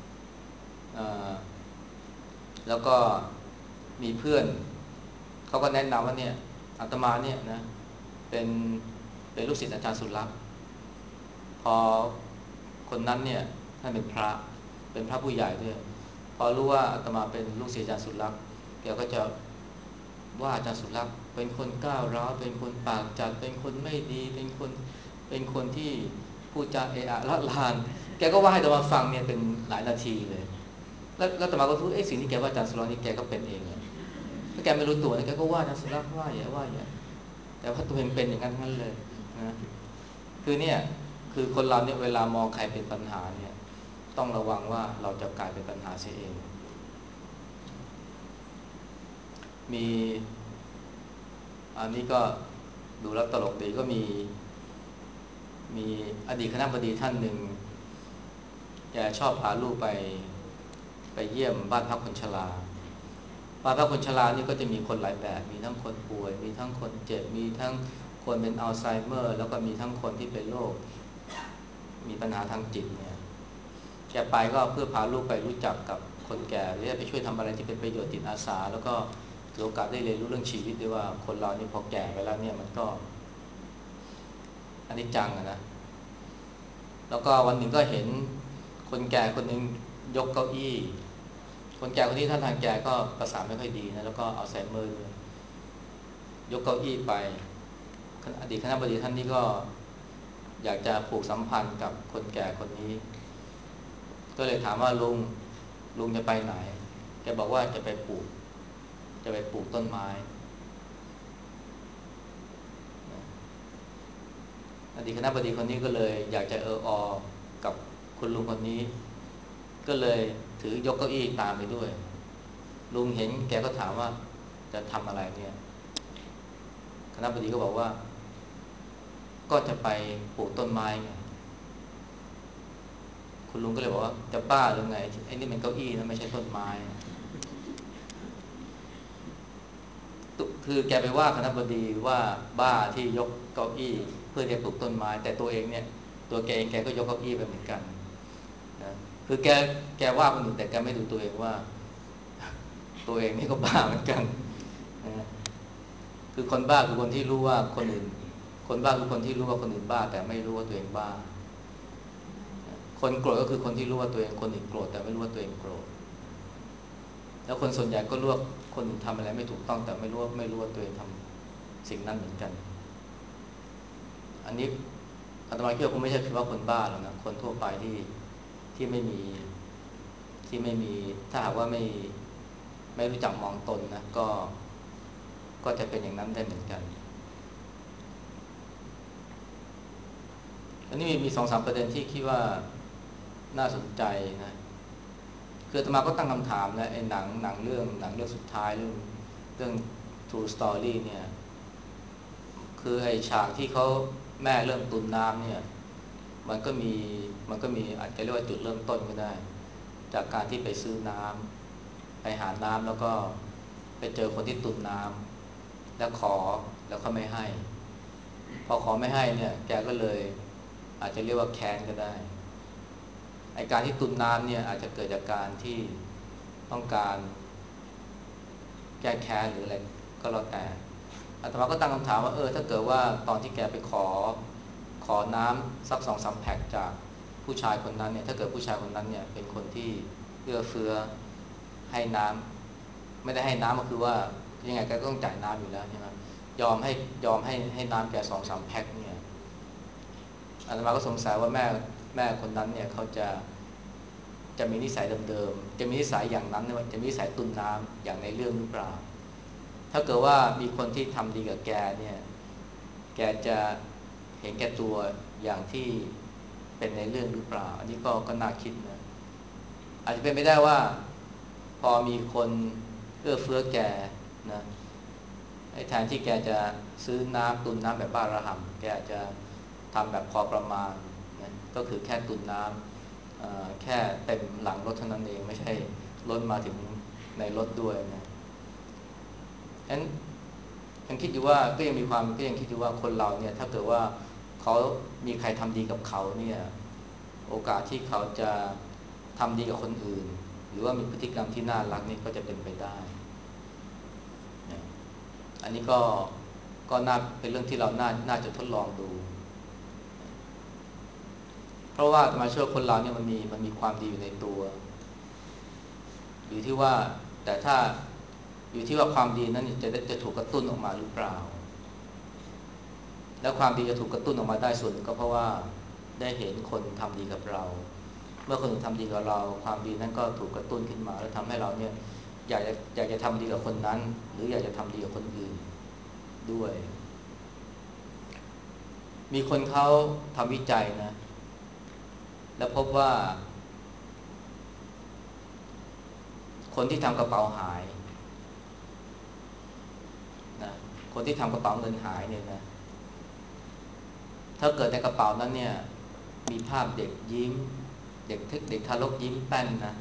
แล้วก็มีเพื่อนเขาก็แนะนำว่าเนี่ยอาตมาเนี่ยนะเป็นลูกศิษย์อาจารย์สุรักษ์พอคนนั้นเนี่ยท่านเป็นพระผู้ใหญ่ด้วยพอรู้ว่าอาตมาเป็นลูกศิษย์อาจารย์สุรักษ์แกก็จะว่าอาจารย์สุรักษ์เป็นคนก้าวร้าวเป็นคนปากจัดเป็นคนไม่ดีเป็นคนที่พูดจาเอะอะละลานแกก็ว่าให้อาตมาฟังเนี่ยเป็นหลายนาทีเลยแล้วอาตมาก็รู้สิ่งที่แกว่าอาจารย์สุรักษ์นี่แกก็เป็นเองเนี่ยถ้าแกไม่รู้ตัวนะแกก็ว่าอาจารย์สุรักษ์ว่าอย่าแต่ว่าตัวเองเป็นอย่างนั้นเลยนะคือเนี่ยคือคนเราเนี่ยเวลามองใครเป็นปัญหาเนี่ยต้องระวังว่าเราจะกลายเป็นปัญหาเสียเองมีอันนี้ก็ดูแล้วตลกดีก็มีอดีตคณบดีท่านหนึ่งแกชอบพาลูกไปเยี่ยมบ้านพักคนชราบ้านพักคนชรานี่ก็จะมีคนหลายแบบมีทั้งคนป่วยมีทั้งคนเจ็บมีทั้งคนเป็นอัลไซเมอร์แล้วก็มีทั้งคนที่เป็นโรคมีปัญหาทางจิตเนี่ยแกไปก็เพื่อพาลูกไปรู้จักกับคนแก่หรือไปช่วยทำอะไรที่เป็นประโยชน์จิตอาสาแล้วก็ถือโอกาสได้เรียนรู้เรื่องชีวิตด้วยว่าคนเรานี่พอแก่ไปแล้วเนี่ยมันก็อนิจจังนะแล้วก็วันหนึ่งก็เห็นคนแก่คนหนึ่งยกเก้าอี้คนแก่คนนี้ท่าทางแกก็ประสาทไม่ค่อยดีนะแล้วก็อัลไซเมอร์ด้วยยกเก้าอี้ไปอดีตคณบดีท่านนี้ก็อยากจะผูกสัมพันธ์กับคนแก่คนนี้ก็เลยถามว่าลุงจะไปไหนแกบอกว่าจะไปปลูกต้นไม้อดีตคณบดีคนนี้ก็เลยอยากจะกับคุณลุงคนนี้ก็เลยถือยกเก้าอี้ตามไปด้วยลุงเห็นแกก็ถามว่าจะทำอะไรเนี่ยคณบดีก็บอกว่าก็จะไปปลูกต้นไม้ไงคุณลุงก็เลยบอกว่าจะบ้าหรือไงไอ้นี่มันเก้าอี้นะไม่ใช่ต้นไม้คือแกไปว่าคณบดีว่าบ้าที่ยกเก้าอี้เพื่อจะปลูกต้นไม้แต่ตัวเองเนี่ยตัวแกเองแกก็ยกเก้าอี้ไปเหมือนกันนะคือแกว่าคนอื่นแต่แกไม่ดูตัวเองว่าตัวเองนี่ก็บ้าเหมือนกันนะคือคนบ้าคือคนที่รู้ว่าคนอื่นคนบ้าคือคนที่รู้ว่าคนอื่นบ้าแต่ไม่รู้ว่าตัวเองบ้าคนโกรธก็คือคนที่รู้ว่าตัวเองคนอื่นโกรธแต่ไม่รู้ว่าตัวเองโกรธแล้วคนส่วนใหญ่ก็รู้ว่าคนอื่นทำอะไรไม่ถูกต้องแต่ไม่รู้ว่าตัวเองทำสิ่งนั้นเหมือนกันอันนี้อาตมาคิดว่าคงไม่ใช่เฉพาะคนบ้าหรอกนะคนทั่วไปที่ไม่มีถ้าหากว่าไม่รู้จักมองตนนะก็จะเป็นอย่างนั้นได้เหมือนกันอันนี้มี2-3ประเด็นที่คิดว่าน่าสนใจนะคืออาตมาก็ตั้งคำถามนะไอ้หนังเรื่องสุดท้ายเรื่อง True Story เนี่ยคือไอ้ฉากที่เขาแม่เริ่มตุนน้ำเนี่ยมันก็มีอาจจะเรียกว่าจุดเริ่มต้นก็ได้จากการที่ไปซื้อน้ำไปหาน้ำแล้วก็ไปเจอคนที่ตุนน้ำแล้วแล้วเขาไม่ให้พอขอไม่ให้เนี่ยแกก็เลยอาจจะเรียกว่าแค้นก็ได้ไอ้การที่ตุนน้ำเนี่ยอาจจะเกิดจากการที่ต้องการแก้แค้นหรืออะไรก็แล้วแต่อาตมาก็ตั้งคำถามว่าถ้าเกิดว่าตอนที่แกไปขอน้ำสัก2-3แพ็คจากผู้ชายคนนั้นเนี่ยถ้าเกิดผู้ชายคนนั้นเนี่ยเป็นคนที่เอื้อเฟื้อให้น้ำไม่ได้ให้น้ำก็คือว่ายังไงแกก็ต้องจ่ายน้ำอยู่แล้วใช่ไหมยอมให้น้ำแก2-3แพ็คเนี่ยอาตมาก็สงสัยว่าแม่คนนั้นเนี่ยเขาจะมีนิสัยเดิมๆจะมีนิสัยอย่างนั้นจะมีนิสัยตุนน้ำอย่างในเรื่องหรือเปล่าถ้าเกิดว่ามีคนที่ทำดีกับแกเนี่ยแกจะเห็นแก่ตัวอย่างที่เป็นในเรื่องหรือเปล่าอันนี้ก็น่าคิดนะอาจจะเป็นไปได้ว่าพอมีคนเอื้อเฟื้อแกนะไอ้แทนที่แกจะซื้อน้ำตุนน้ำแบบบ้าระห่ำแกอาจจะทำแบบพอประมาณนะก็คือแค่ตุนน้ำแค่เต็มหลังรถเท่านั้นเองไม่ใช่ล้นมาถึงในรถด้วยนะฉะนั้นยังคิดอยู่ว่าก็ยังคิดอยู่ว่าคนเราเนี่ยถ้าเกิดว่าเขามีใครทำดีกับเขาเนี่ยโอกาสที่เขาจะทำดีกับคนอื่นหรือว่ามีพฤติกรรมที่น่ารักนี่ก็จะเป็นไปได้นะอันนี้ก็น่าเป็นเรื่องที่เราน่าจะทดลองดูเพราะว่าอาตมาเชื่อคนเราเนี่ยมันมีความดีอยู่ในตัวอยู่ที่ว่าแต่ถ้าอยู่ที่ว่าความดีนั้นจะถูกกระตุ้นออกมาหรือเปล่าและความดีจะถูกกระตุ้นออกมาได้ส่วนหนึ่งก็เพราะว่าได้เห็นคนทำดีกับเราเมื่อคนอื่นทำดีกับเราความดีนั้นก็ถูกกระตุ้นขึ้นมาแล้วทำให้เราเนี่ยอยากจะทำดีกับคนนั้นหรืออยากจะทำดีกับคนอื่นด้วยมีคนเขาทำวิจัยนะแล้วพบว่าคนที่ทำกระเป๋าหายนะคนที่ทำกระเป๋าเงินหายเนี่ยนะถ้าเกิดในกระเป๋านั้นเนี่ยมีภาพเด็กยิ้มเด็กทารกยิ้มแป้นนะ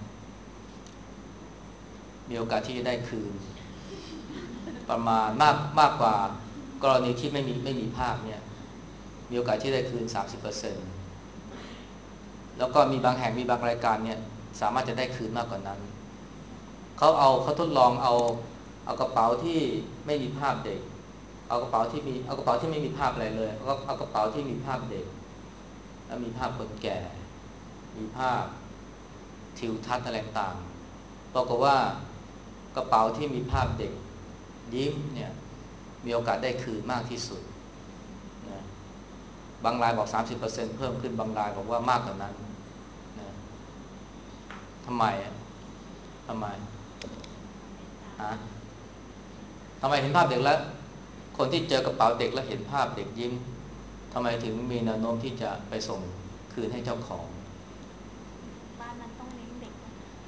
มีโอกาสที่จะได้คืนประมาณมากกว่ากรณีที่ไม่มีภาพเนี่ยมีโอกาสที่ได้คืน 30% แล้วก็มีบางแห่งมีบางรายการเนี่ยสามารถจะได้คืนมากกว่านั้นเขาทดลองเอากระเป๋าที่ไม่มีภาพเด็กเอากระเป๋าที่ไม่มีภาพอะไรเลยเอากระเป๋าที่มีภาพเด็กแล้วมีภาพคนแก่มีภาพทิวทัศน์อะไรต่างปรากฏว่ากระเป๋าที่มีภาพเด็กยิ้มเนี่ยมีโอกาสได้คืนมากที่สุดนะบางรายบอก 30% เพิ่มขึ้นบางรายบอกว่ามากกว่านั้นนะทำไมทำไมฮะทำไมเห็นภาพเด็กแล้วคนที่เจอกระเป๋าเด็กแล้วเห็นภาพเด็กยิ้มทำไมถึงมีแนวโน้มที่จะไปส่งคืนให้เจ้าของบ้านนั้นต้องเลี้ยงเด็ก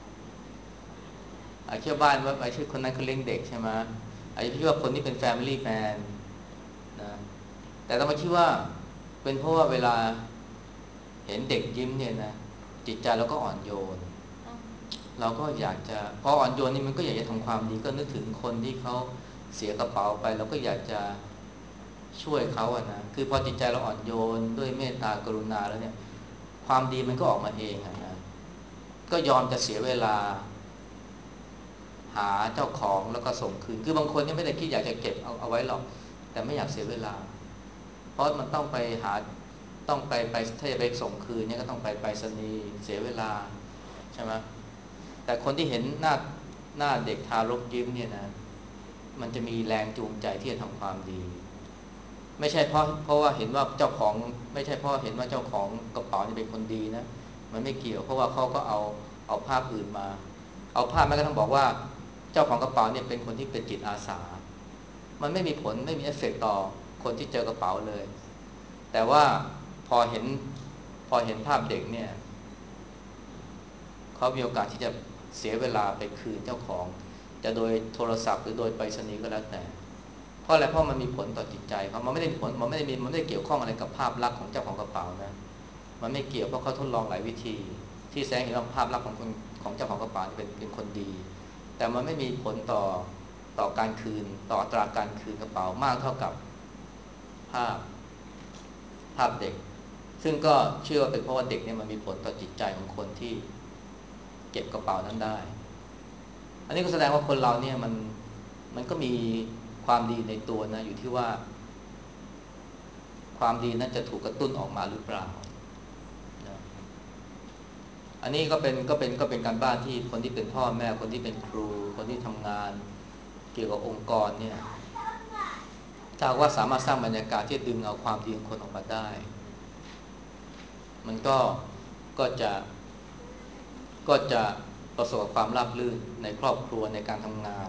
เชื่อบ้านว่าชื่อคนนั้นเขาเลี้ยงเด็กใช่ไหมอาจจะคิดว่าคนนี้เป็น Family Man นะแต่ต้องมาคิดว่าเป็นเพราะว่าเวลาเห็นเด็กยิ้มเนี่ยนะจิตใจเราก็อ่อนโยนเราก็อยากจะพออ่อนโยนนี่มันก็อยากจะทำความดีก็นึกถึงคนที่เขาเสียกระเป๋าไปเราก็อยากจะช่วยเขาอะนะคือพอจิตใจเราอ่อนโยนด้วยเมตตากรุณาแล้วเนี่ยความดีมันก็ออกมาเองอะนะก็ยอมจะเสียเวลาหาเจ้าของแล้วก็ส่งคืนคือบางคนเนี่ยไม่ได้คิดอยากจะเก็บเอาไว้หรอกแต่ไม่อยากเสียเวลาเพราะมันต้องไปหาต้องไปถ้าจะไปส่งคืนเนี่ยก็ต้องไปไปรษณีย์เสียเวลาใช่ไหมแต่คนที่เห็นหน้าเด็กทารกยิ้มเนี่ยนะมันจะมีแรงจูงใจที่จะทำความดีไม่ใช่เพราะว่าเห็นว่าเจ้าของไม่ใช่เพราะเห็นว่าเจ้าของกระเป๋านี่เป็นคนดีนะมันไม่เกี่ยวเพราะว่าเขาก็เอาภาพอื่นมาเอาภาพแม้กระทั่งบอกว่าเจ้าของกระเป๋าเนี่ยเป็นคนที่เป็นจิตอาสามันไม่มีผลไม่มีเอฟเฟกต์ต่อคนที่เจอกระเป๋าเลยแต่ว่าพอเห็นพอเห็นภาพเด็กเนี่ยเขามีโอกาสที่จะเสียเวลาไปคืนเจ้าของจะโดยโทรศัพท์หรือโดยไปรษณีย์ก็แล้วแต่เพราะอะไรเพราะมันมีผลต่อจิตใจเขามันไม่ได้มีผลมันไม่ได้เกี่ยวข้องอะไรกับภาพลักษณ์ของเจ้าของกระเป๋านะมันไม่เกี่ยวเพราะเขาทดลองหลายวิธีที่แสดงเห็นว่าภาพลักษณ์ของเจ้าของกระเป๋าเป็นคนดีแต่มันไม่มีผลต่อการคืนต่ออัตราการคืนกระเป๋ามากเท่ากับภาพเด็กซึ่งก็เชื่อว่าเป็นเพราะว่าเด็กเนี่ยมันมีผลต่อจิตใจของคนที่เก็บกระเป๋านั้นได้อันนี้ก็แสดงว่าคนเราเนี่ยมันก็มีความดีในตัวนะอยู่ที่ว่าความดีนั้นจะถูกกระตุ้นออกมาหรือเปล่านะอันนี้ก็เป็นการบ้านที่คนที่เป็นพ่อแม่คนที่เป็นครูคนที่ทำงานเกี่ยวกับองค์กรเนี่ยถ้าว่าสามารถสร้างบรรยากาศที่ดึงเอาความดีของคนออกมาได้มันก็จะประสบความราบรื่นในครอบครัวในการทำงาน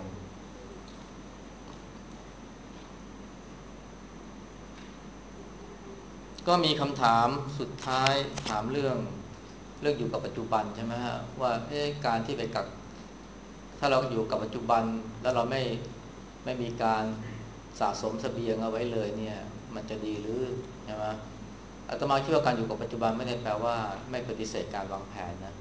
ก็มีคำถามสุดท้ายถามเรื่องอยู่กับปัจจุบันใช่ไหมฮะว่าการที่ไปกักถ้าเราอยู่กับปัจจุบันแล้วเราไม่มีการสะสมเสบียงเอาไว้เลยเนี่ยมันจะดีหรือใช่ไหมอาตมาคิดว่าการอยู่กับปัจจุบันไม่ได้แปลว่าไม่ปฏิเสธการวางแผนนะ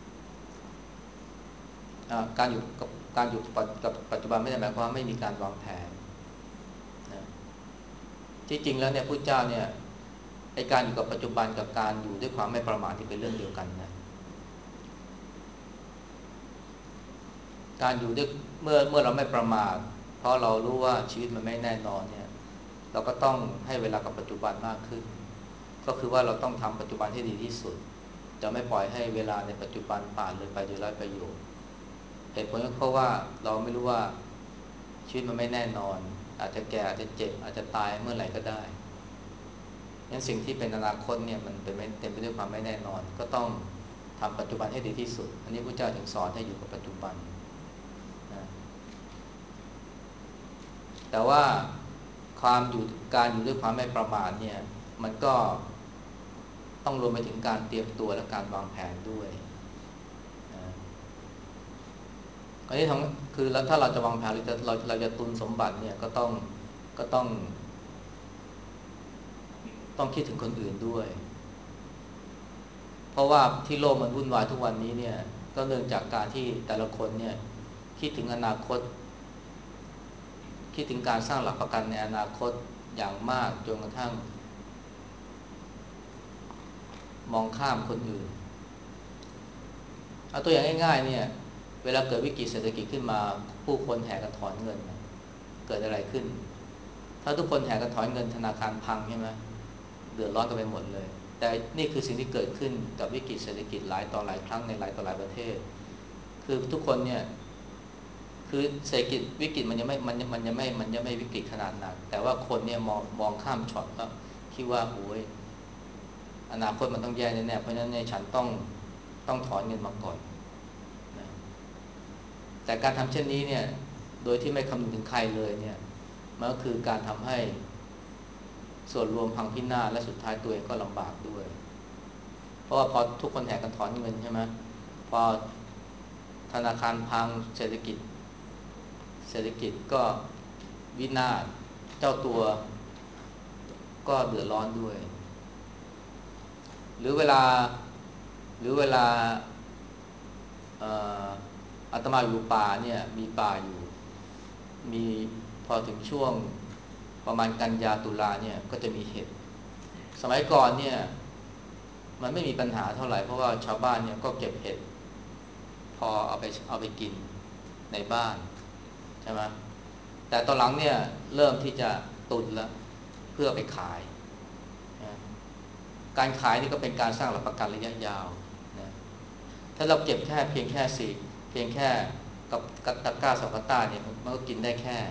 การอยู่กับปัจจุบันไม่ได้หมายความว่าไม่มีการวางแผนนะที่จริงแล้วเนี่ยพุทธเจ้าเนี่ยไอ้การอยู่กับปัจจุบันกับการอยู่ด้วยความไม่ประมาทที่เป็นเรื่องเดียวกันนะการอยู่ด้วยเมื่อเราไม่ประมาทเพราะเรารู้ว่าชีวิตมันไม่แน่นอนเนี่ยเราก็ต้องให้เวลากับปัจจุบันมากขึ้นก็คือว่าเราต้องทำปัจจุบันให้ดีที่สุดจะไม่ปล่อยให้เวลาในปัจจุบันผ่านเลยไปโดยไร้ประโยชน์เหตุผลก็เพราะว่าเราไม่รู้ว่าชีวิตมันไม่แน่นอนอาจจะแก่อาจจะเจ็บอาจจะตายเมื่อไหร่ก็ได้งั้นสิ่งที่เป็นอนาคตเนี่ยมันเป็นเต็มไปด้วยความไม่แน่นอนก็ต้องทำปัจจุบันให้ดีที่สุดอันนี้พระเจ้าถึงสอนให้อยู่กับปัจจุบันนะแต่ว่าการอยู่ด้วยความไม่ประมาทเนี่ยมันก็ต้องรวมไปถึงการเตรียมตัวและการวางแผนด้วยนะอันนี้คือแล้วถ้าเราจะวางแผนเราจะตุนสมบัติเนี่ยก็ต้องคิดถึงคนอื่นด้วยเพราะว่าที่โลกมันวุ่นวายทุกวันนี้เนี่ยก็เนื่องจากการที่แต่ละคนเนี่ยคิดถึงอนาคตคิดถึงการสร้างหลักประกันในอนาคตอย่างมากจนกระทั่งมองข้ามคนอื่นเอาตัวอย่างง่ายๆเนี่ยเวลาเกิดวิกฤตเศรษฐกิจขึ้นมาผู้คนแห่กันถอนเงินเกิดอะไรขึ้นถ้าทุกคนแห่กันถอนเงินธนาคารพังใช่ไหมเดือดร้อนกันไปหมดเลยแต่นี่คือสิ่งที่เกิดขึ้นกับวิกฤตเศรษฐกิจหลายต่อหลายครั้งในหลายต่อหลายประเทศคือทุกคนเนี่ยคือเศรษฐกิจวิกฤตมันยังไม่วิกฤตขนาดนั้นแต่ว่าคนเนี่ยมองข้ามช็อตก็คิดว่าโอ้ยอนาคตมันต้องแย่แน่ๆเพราะฉะนั้นเนี่ยฉันต้องถอนเงินมาก่อนนะแต่การทำเช่นนี้เนี่ยโดยที่ไม่คำนึงถึงใครเลยเนี่ยมันก็คือการทำให้ส่วนรวมพังพินาศและสุดท้ายตัวเองก็ลำบากด้วยเพราะว่าพอทุกคนแห่กันถอนเงินใช่ไหมพอธนาคารพังเศรษฐกิจก็วินาศเจ้าตัวก็เดือดร้อนด้วยหรือเวลาเอ่ออาตมาอยู่ป่าเนี่ยมีป่าอยู่มีพอถึงช่วงประมาณกันยาตุลาเนี่ยก็จะมีเห็ดสมัยก่อนเนี่ยมันไม่มีปัญหาเท่าไหร่เพราะว่าชาวบ้านเนี่ยก็เก็บเห็ดพอเอาไปกินในบ้านใช่ไหมแต่ตอนหลังเนี่ยเริ่มที่จะตุนแล้วเพื่อไปขายนะการขายนี่ก็เป็นการสร้างหลักประกันระยะยาวนะถ้าเราเก็บแค่เพียงแค่กับตะกร้าสองกระต้าเนี่ยมันก็กินได้แค่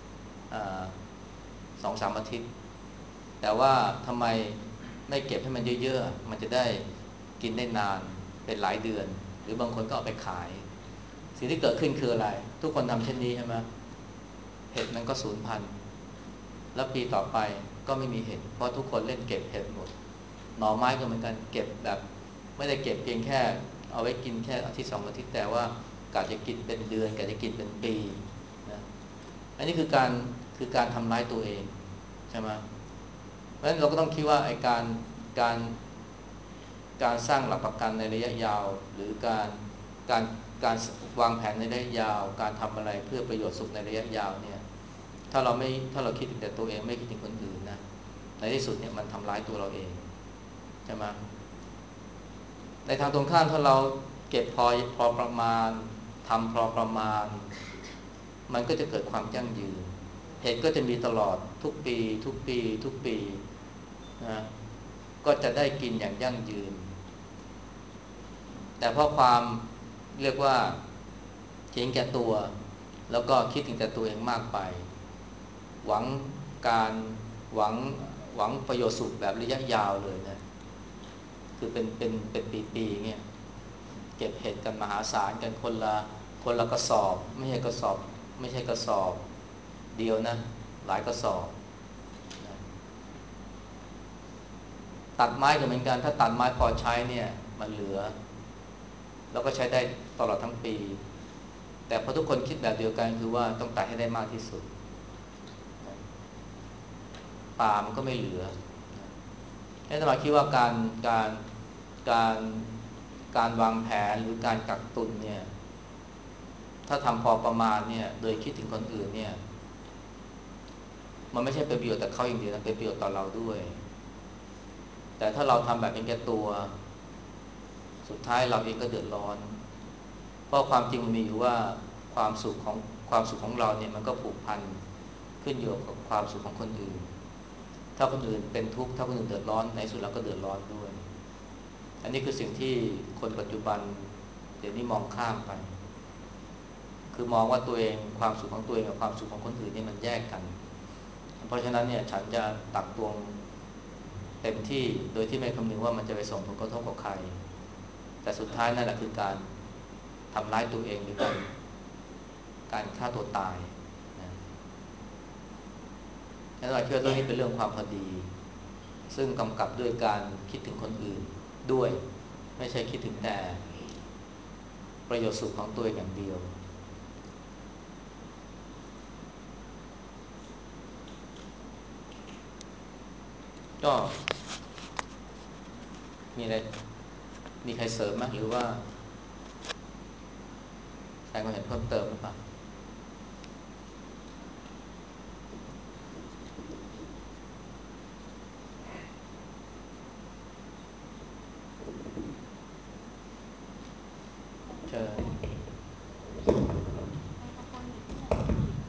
2-3 อาทิตย์แต่ว่าทำไมไม่เก็บให้มันเยอะๆมันจะได้กินได้นานเป็นหลายเดือนหรือบางคนก็เอาไปขายสิ่งที่เกิดขึ้นคืออะไรทุกคนทำเช่นนี้ใช่ไหมเห็ดมันก็สูญพันธุ์แล้วปีต่อไปก็ไม่มีเห็ดเพราะทุกคนเล่นเก็บเห็ดหมดหน่อไม้ก็เหมือนกันเก็บแบบไม่ได้เก็บเพียงแค่เอาไว้กินแค่1-2 อาทิตย์แต่ว่ากะจะกินเป็นเดือนกะจะกินเป็นปีนะอันนี้คือการทำร้ายตัวเองใช่ไหมเพราะฉะนั้นเราก็ต้องคิดว่าไอ้การการสร้างหลักประกันในระยะยาวหรือการการวางแผนในระยะยาวการทำอะไรเพื่อประโยชน์สุขในระยะยาวเนี่ยถ้าเราคิดถึงแต่ตัวเองไม่คิดถึงคนอื่นนะในที่สุดเนี่ยมันทำร้ายตัวเราเองใช่ไหมในทางตรงข้ามถ้าเราเก็บพอประมาณทำพอประมาณมันก็จะเกิดความยั่งยืนเหตุก็จะมีตลอดทุกปีนะก็จะได้กินอย่างยั่งยืนแต่เพราะความเรียกว่าเห็นแก่ตัวแล้วก็คิดถึงแต่ตัวเองมากไปหวังการหวังหวังประโยชน์สุขแบบระยะยาวเลยนะคือเป็นปีๆเงี้ยเก็บเห็ดกันมหาศาลกันคนละกระสอบไม่ใช่กระสอบเดียวนะหลายกระสอบนะตัดไม้ก็เหมือนกันถ้าตัดไม้พอใช้เนี่ยมันเหลือแล้วก็ใช้ได้ตลอดทั้งปีแต่พอทุกคนคิดแบบเดียวกันคือว่าต้องตัดให้ได้มากที่สุดนะป่ามันก็ไม่เหลือนะให้สมาคิดว่าการการวางแผนหรือการกักตุนเนี่ยถ้าทำพอประมาณเนี่ยโดยคิดถึงคนอื่นเนี่ยมันไม่ใช่เป็นประโยชน์แต่เขาอย่างเดียวนะเป็นประโยชน์ต่อเราด้วยแต่ถ้าเราทำแบบเป็นแก่ตัวสุดท้ายเราเองก็เดือดร้อนเพราะความจริงมันมีอยู่ว่าความสุขของเราเนี่ยมันก็ผูกพันขึ้นอยู่กับความสุขของคนอื่นถ้าคนอื่นเป็นทุกข์ถ้าคนอื่นเดือดร้อนในสุดเราก็เดือดร้อนด้วยอันนี้คือสิ่งที่คนปัจจุบันเดี๋ยวนี้มองข้ามไปคือมองว่าตัวเองความสุขของตัวเองกับความสุขของคนอื่นนี่มันแยกกันเพราะฉะนั้นเนี่ยฉันจะตักตวงเต็มที่โดยที่ไม่คำนึงว่ามันจะไปส่งผลกระทบกับใครแต่สุดท้ายนั่นแหละคือการทำร้ายตัวเองหรือการฆ่าตัวตายนะฉะนั้นเราเชื่อเรื่องนี้เป็นเรื่องความพอดีซึ่งกำกับด้วยการคิดถึงคนอื่นด้วยไม่ใช่คิดถึงแต่ประโยชน์สุขของตัวเองอย่างเดียวก็มีอะไรมีใครเสริมไหมหรือว่าใครมาเห็นเพิ่มเติมหรือเปล่าเชิญไมโครโฟนอยู่ที่ไหน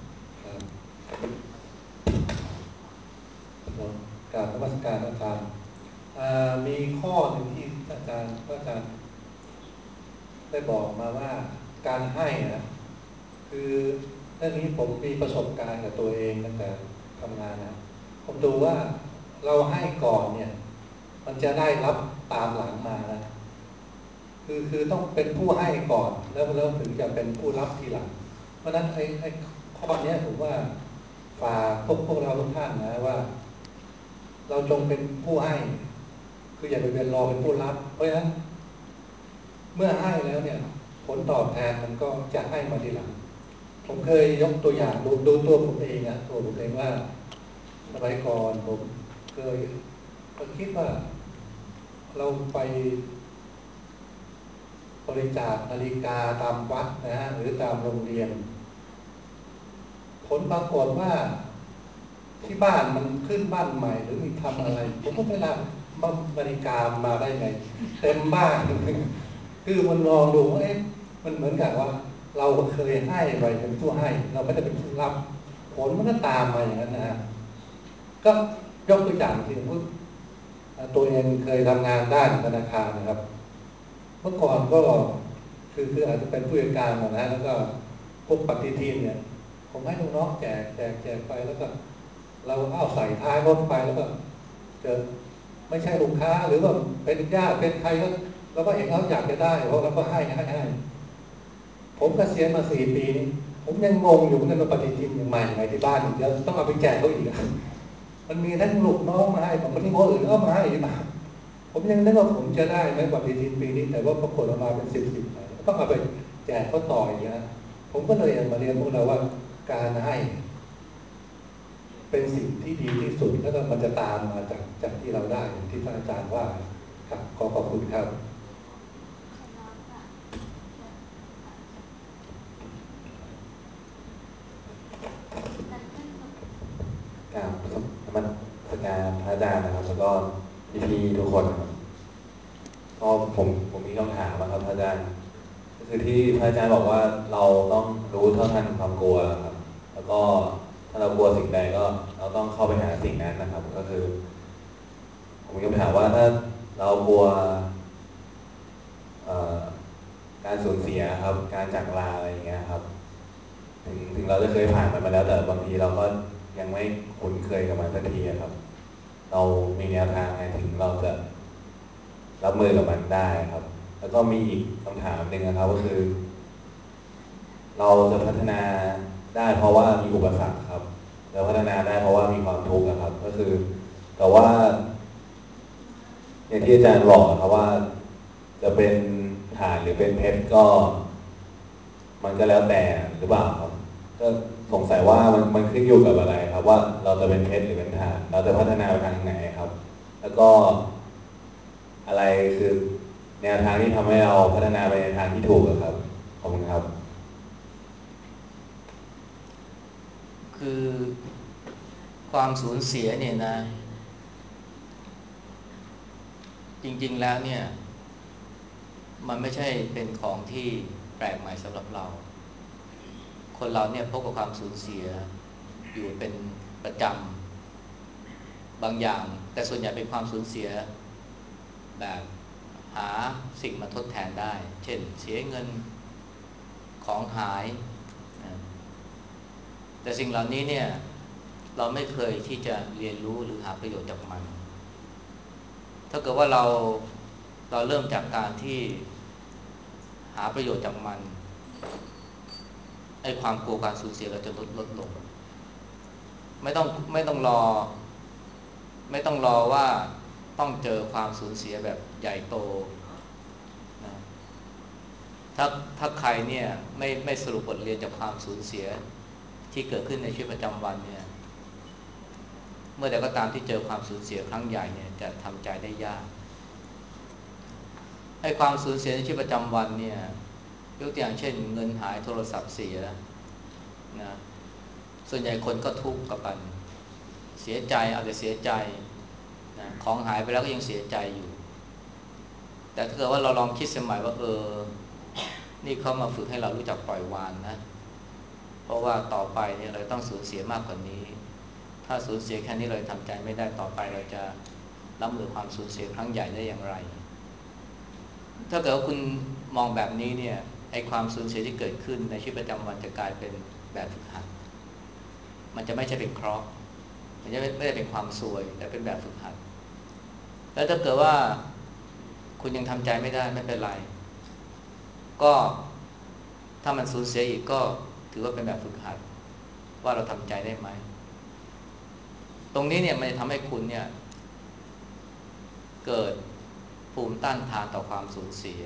กราบนมัสการอาจารย์มีข้อหนึ่งที่อาจารย์ได้บอกมาว่าการให้นะคือเรื่องนี้ผมมีประสบการณ์กับตัวเองตั้งแต่ทำงานนะผมดูว่าเราให้ก่อนเนี่ยมันจะได้รับตามหลังมานะคือต้องเป็นผู้ให้ก่อนแล้วถึงจะเป็นผู้รับทีหลังเพราะฉะนั้นไอ้ข้อนี้ผมว่าฝากพวกเราทุกท่านนะว่าเราจงเป็นผู้ให้คืออย่าไปเป็นรอเป็นผู้รับเพราะฉะนั้นเมื่อให้แล้วเนี่ยผลตอบแทนมันก็จะให้มาทีหลังผมเคยยกตัวอย่างดูตัวผมเองนะตัวผมเองว่าสมัยก่อนผมเคยคิดว่าเราไปบริจาคนาฬิกาตามวัดนะฮะหรือตามโรงเรียนผลปรากฏว่าที่บ้านมันขึ้นบ้านใหม่หรือมีทำอะไรผมก็ไปรับนาฬิกามาได้ไงเต็มบ้านคือมันมองดูว่ามันเหมือนกับว่าเราเคยให้ไปเป็นผู้ให้เราไม่ได้เป็นผู้รับผลมันก็ตามมาอย่างนั้นนะฮะก็ยกตัวอย่างที่พูดตัวเองเคยทำงานด้านธนาคารนะครับเมื่อก่อนก็คืออาจจะเป็นผู้จัดการนะแล้วก็พวกปฏิทินเนี่ยผมให้ลูกน้องแจกไปแล้วก็เราเอาใส่ท้ายรถไปแล้วก็เจอไม่ใช่ลูกค้าหรือว่าเป็นญาติเป็นใครก็เราก็เห็นเขาอยากจะได้เพราะเราก็ให้ผมเกษียณมา4 ปีนี้ผมยังงงอยู่เหมือนกันว่าปฏิทินยังใหม่ยังไงที่บ้านอีกเยอะต้องเอาไปแจกเขาอีกมันมีทั้งลูกน้องมาให้ผมที่คนอื่นก็มาให้อีกผมยังนึกว่าผมจะได้ไหมปฏิทินปีนี้แต่ว่าปรากฏออกมาเป็น10ไปต้องเอาไปแจกเขาต่ออีกนะผมก็เลยมาเรียนพวกเราว่าการให้เป็นสิ่งที่ดีที่สุดแล้วก็มันจะตามมาจากที่เราได้อย่างที่ท่านอาจารย์ว่าครับขอบคุณครับเชิญน้องค่ะเชิญค่ะเชิญดันขึ้นสุดกราบนมัสการพระอาจารย์นะครับแล้วก็พี่ๆทุกคนครับก็ผมมีคำถามนะครับพระอาจารย์ก็คือที่พระอาจารย์บอกว่าเราต้องรู้เท่าทันความกลัวครับแล้วก็ถ้าเรากลัวสิ่งใดก็เราต้องเข้าไปหาสิ่งนั้นนะครับก็คือผมมีคำถามว่าถ้าเรากลัวเอ่อการสูญเสียครับการจากลาอะไรอย่างเงี้ยครับถึงเราจะเคยผ่านมันมาแล้วแต่บางทีเราก็ยังไม่คุ้นเคยกับมันสักทีครับเรามีแนวทางไงถึงเราจะรับมือกับมันได้ครับแล้วก็มีอีกคำถามหนึ่งนะครับก็คือเราจะพัฒนาได้เพราะว่ามีอุปสรรคครับเราพัฒนาได้เพราะว่ามีความทุกข์ครับก็คือแต่ว่าอย่างที่อาจารย์บอกครับว่าจะเป็นถ่านหรือเป็นเพชรก็มันก็แล้วแต่หรือเปล่าครับก็สงสัยว่ามันขึ้นอยู่กับอะไรครับว่าเราจะเป็นเพชรหรือเป็นถ่านเราจะพัฒนาไปทางไหนครับแล้วก็อะไรคือแนวทางที่ทำให้เราพัฒนาไปในทางที่ถูกครับขอบคุณครับคือความสูญเสียเนี่ยนะจริงๆแล้วเนี่ยมันไม่ใช่เป็นของที่แปลกใหม่สำหรับเราคนเราเนี่ยพบกับความสูญเสียอยู่เป็นประจำบางอย่างแต่ส่วนใหญ่เป็นความสูญเสียแบบหาสิ่งมาทดแทนได้เช่นเสียเงินของหายนะแต่สิ่งเหล่านี้เนี่ยเราไม่เคยที่จะเรียนรู้หรือหาประโยชน์จากมันถ้าเกิดว่าเราเริ่มจากการที่หาประโยชน์จากมันไอ้ความกลัวการสูญเสียเราจะลดลงไม่ต้องรอว่าต้องเจอความสูญเสียแบบใหญ่โตนะถ้าใครเนี่ยไม่สรุปบทเรียนจากความสูญเสียที่เกิดขึ้นในชีวิตประจำวันเนี่ยเมื่อใดก็ตามที่เจอความสูญเสียครั้งใหญ่เนี่ยจะทำใจได้ยากให้ความสูญเสียในชีวิตประจำวันเนี่ยยกตัวอย่างเช่นเงินหายโทรศัพท์เสียนะส่วนใหญ่คนก็ทุกข์กับมันเสียใจเอาแต่เสียใจนะของหายไปแล้วก็ยังเสียใจอยู่แต่ถ้าเกิดว่าเราลองคิดสมัยว่านี่เขามาฝึกให้เรารู้จักปล่อยวางนะเพราะว่าต่อไปเนี่ยเราต้องสูญเสียมากกว่านี้ถ้าสูญเสียแค่นี้เราทำใจไม่ได้ต่อไปเราจะรับมือความสูญเสียครั้งใหญ่ได้อย่างไรถ้าเกิดว่าคุณมองแบบนี้เนี่ยไอ้ความสูญเสียที่เกิดขึ้นในชีวิตประจำวันจะกลายเป็นแบบฝึกหัดมันจะไม่ใช่เป็นเคราะห์มันจะไม่ได้เป็นความซวยแต่เป็นแบบฝึกหัดแล้วถ้าเกิดว่าคุณยังทำใจไม่ได้ไม่เป็นไรก็ถ้ามันสูญเสียอีกก็ถือว่าเป็นแบบฝึกหัดว่าเราทำใจได้ไหมตรงนี้เนี่ยมันจะทำให้คุณเนี่ยเกิดภูมิต้านทานต่อความสูญเสีย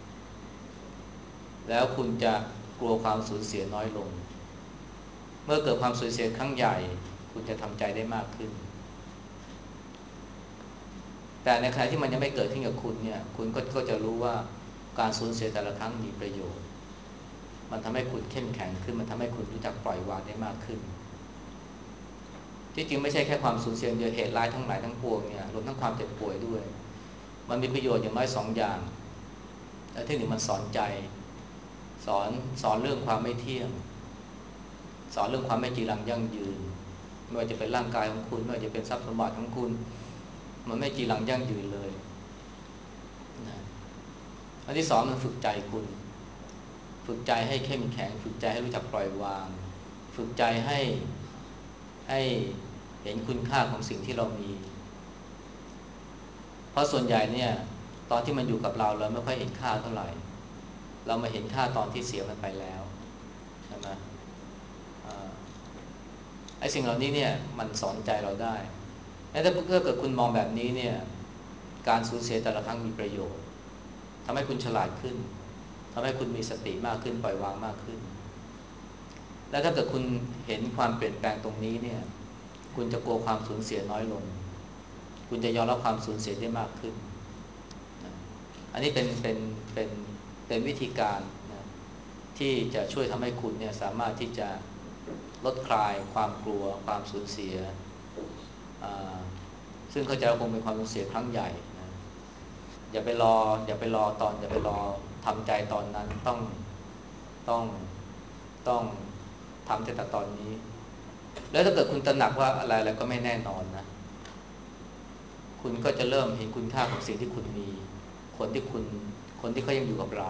แล้วคุณจะกลัวความสูญเสียน้อยลงเมื่อเกิดความสูญเสียครั้งใหญ่คุณจะทำใจได้มากขึ้นแต่ในขณะที่มันยังไม่เกิดขึ้นกับคุณเนี่ยคุณก็จะรู้ว่าการสูญเสียแต่ละครั้งมีประโยชน์มันทำให้คุณเข้มแข็งขึ้นมันทำให้คุณรู้จักปล่อยวางได้มากขึ้นที่จริงไม่ใช่แค่ความสูญเสียเดียวเหตุร้ายทั้งหลายทั้งปวงเนี่ยรวมทั้งความเจ็บป่วยด้วยมันมีประโยชน์อย่างน้อย2 อย่างและที่หนึ่งมันสอนใจสอนเรื่องความไม่เที่ยงสอนเรื่องความไม่จีรังยั่งยืนไม่ว่าจะเป็นร่างกายของคุณไม่ว่าจะเป็นทรัพย์สมบัติของคุณมันไม่จีรังยั่งยืนเลยนะอันที่2มันฝึกใจคุณฝึกใจให้เข้มแข็งฝึกใจให้รู้จักปล่อยวางฝึกใจให้เห็นคุณค่าของสิ่งที่เรามีเพราะส่วนใหญ่เนี่ยตอนที่มันอยู่กับเราไม่ค่อยเห็นค่าเท่าไหร่เรามาเห็นค่าตอนที่เสียมันไปแล้วใช่ไหมไอ้สิ่งเหล่านี้เนี่ยมันสอนใจเราได้แล้วถ้าเกิดคุณมองแบบนี้เนี่ยการสูญเสียแต่ละครั้งมีประโยชน์ทำให้คุณฉลาดขึ้นทำให้คุณมีสติมากขึ้นปล่อยวางมากขึ้นแล้วถ้าเกิดคุณเห็นความเปลี่ยนแปลงตรงนี้เนี่ยคุณจะกลัวความสูญเสียน้อยลงคุณจะยอมรับความสูญเสียได้มากขึ้นอันนี้เป็นวิธีการนะที่จะช่วยทำให้คุณเนี่ยสามารถที่จะลดคลายความกลัวความสูญเสียซึ่งเข้าใจว่าคงเป็นความสูญเสียครั้งใหญ่นะอย่าไปรอทำใจตอนนั้นต้องทำแต่ตอนนี้แล้วถ้าเกิดคุณตระหนักว่าอะไรก็ไม่แน่นอนนะคุณก็จะเริ่มเห็นคุณค่าของสิ่งที่คุณมีคนที่เขายังอยู่กับเรา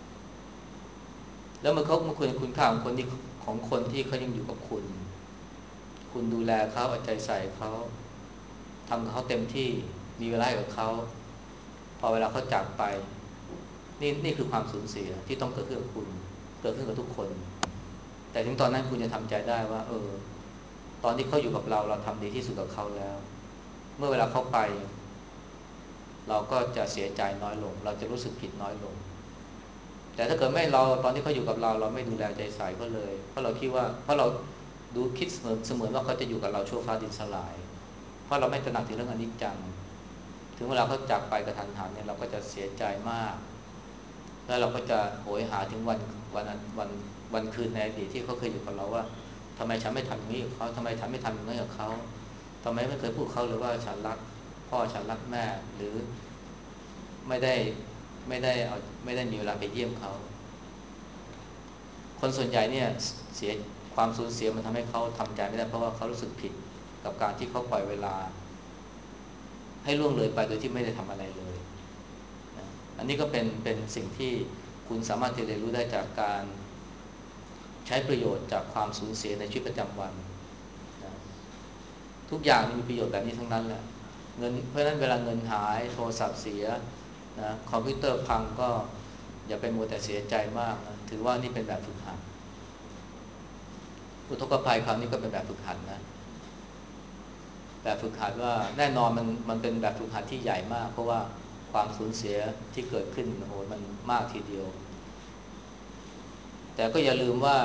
แล้วเมื่อคุณเห็นคุณค่าของคนที่เขายังอยู่กับคุณดูแลเขาเอาใจใส่เขาทำกับเขาเต็มที่มีเวลาให้กับเขาพอเวลาเขาจากไปนี่คือความสูญเสียที่ต้องเกิดขึ้นกับคุณเกิดขึ้นกับทุกคนแต่ถึงตอนนั้นคุณจะทำใจได้ว่าตอนที่เขาอยู่กับเราทำดีที่สุดกับเขาแล้วเมื่อเวลาเขาไปเราก็จะเสียใจน้อยลงเราจะรู้สึกผิดน้อยลงแต่ถ้าเกิดไม่เราตอนที่เขาอยู่กับเราไม่ดูแลใจใส่ก็เลยเพราะเราคิดเสมือนว่าเขาจะอยู่กับเราชั่วฟ้าดินสลายเพราะเราไม่ตระหนักถึงเรื่องอนิจจังถึงเวลาเขาจากไปกระทันหันเนี่ยเราก็จะเสียใจมากแล้วเราก็จะโหยหาถึงวันคืนในอดีตที่เขาเคยอยู่กับเราว่าทำไมฉันไม่ทำอย่างนี้กับเขาทำไมฉันไม่ทำอย่างนี้กับเขาทำไมไม่เคยพูดเขาหรือว่าฉันรักพ่อฉันรักแม่หรือไม่ได้มีเวลาไปเยี่ยมเขาคนส่วนใหญ่เนี่ยเสียความสูญเสียมันทำให้เขาทำใจไม่ได้เพราะว่าเขารู้สึกผิดกับการที่เขาปล่อยเวลาให้ล่วงเลยไปโดยที่ไม่ได้ทำอะไรเลยนะอันนี้ก็เป็นสิ่งที่คุณสามารถที่จะเรียนรู้ได้จากการใช้ประโยชน์จากความสูญเสียในชีวิตประจำวันนะทุกอย่างมีประโยชน์แบบนี้ทั้งนั้นแหละเงินเพราะฉะนั้นเวลาเงินหายโทรศัพท์เสียนะคอมพิวเตอร์พังก็อย่าไปมัวแต่เสียใจมากนะถือว่านี่เป็นแบบฝึกหัดอุทกภัยคราวนี้ก็เป็นแบบฝึกหัดนะแบบฝึกหัดว่าแน่นอนมันเป็นแบบฝึกหัดที่ใหญ่มากเพราะว่าความสูญเสียที่เกิดขึ้นโอ้โหมันมากทีเดียวแต่ก็อย่าลืมว่า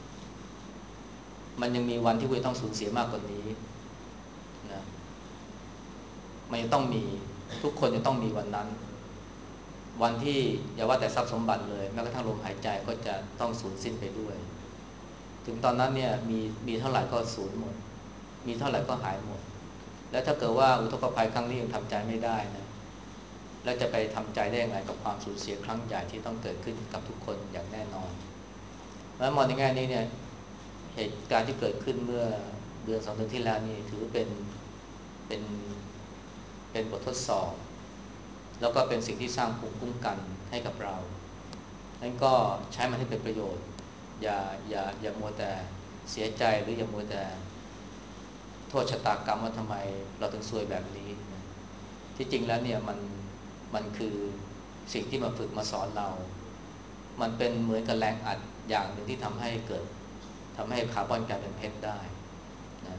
มันยังมีวันที่คุณต้องสูญเสียมากกว่านี้นะมันจะต้องมีทุกคนจะต้องมีวันนั้นวันที่อย่าว่าแต่ทรัพย์สมบัติเลยแม้กระทั่งลมหายใจก็จะต้องสูญสิ้นไปด้วยถึงตอนนั้นเนี่ยมีเท่าไหร่ก็สูญหมดมีเท่าไหร่ก็หายหมดแล้วถ้าเกิดว่าอุทกภัยครั้งนี้ยังทำใจไม่ได้นะแล้วจะไปทำใจได้ยังไงกับความสูญเสียครั้งใหญ่ที่ต้องเกิดขึ้นกับทุกคนอย่างแน่นอนแล้วมองในแง่นี้เนี่ยเหตุการณ์ที่เกิดขึ้นเมื่อเดือน2 เดือนที่แล้วนี่ถือเป็นเป็นบททดสอบแล้วก็เป็นสิ่งที่สร้างภูมิคุ้มกันให้กับเรานั้นก็ใช้มันให้เป็นประโยชน์อย่ามัวแต่เสียใจหรืออย่ามัวแต่โทษชะตากรรมว่าทำไมเราถึงซวยแบบนี้นะที่จริงแล้วเนี่ยมันคือสิ่งที่มาฝึกมาสอนเรามันเป็นเหมือนกับแรงอัดอย่างหนึ่งที่ทำให้คาร์บอนกลายเป็นเพชรได้นะ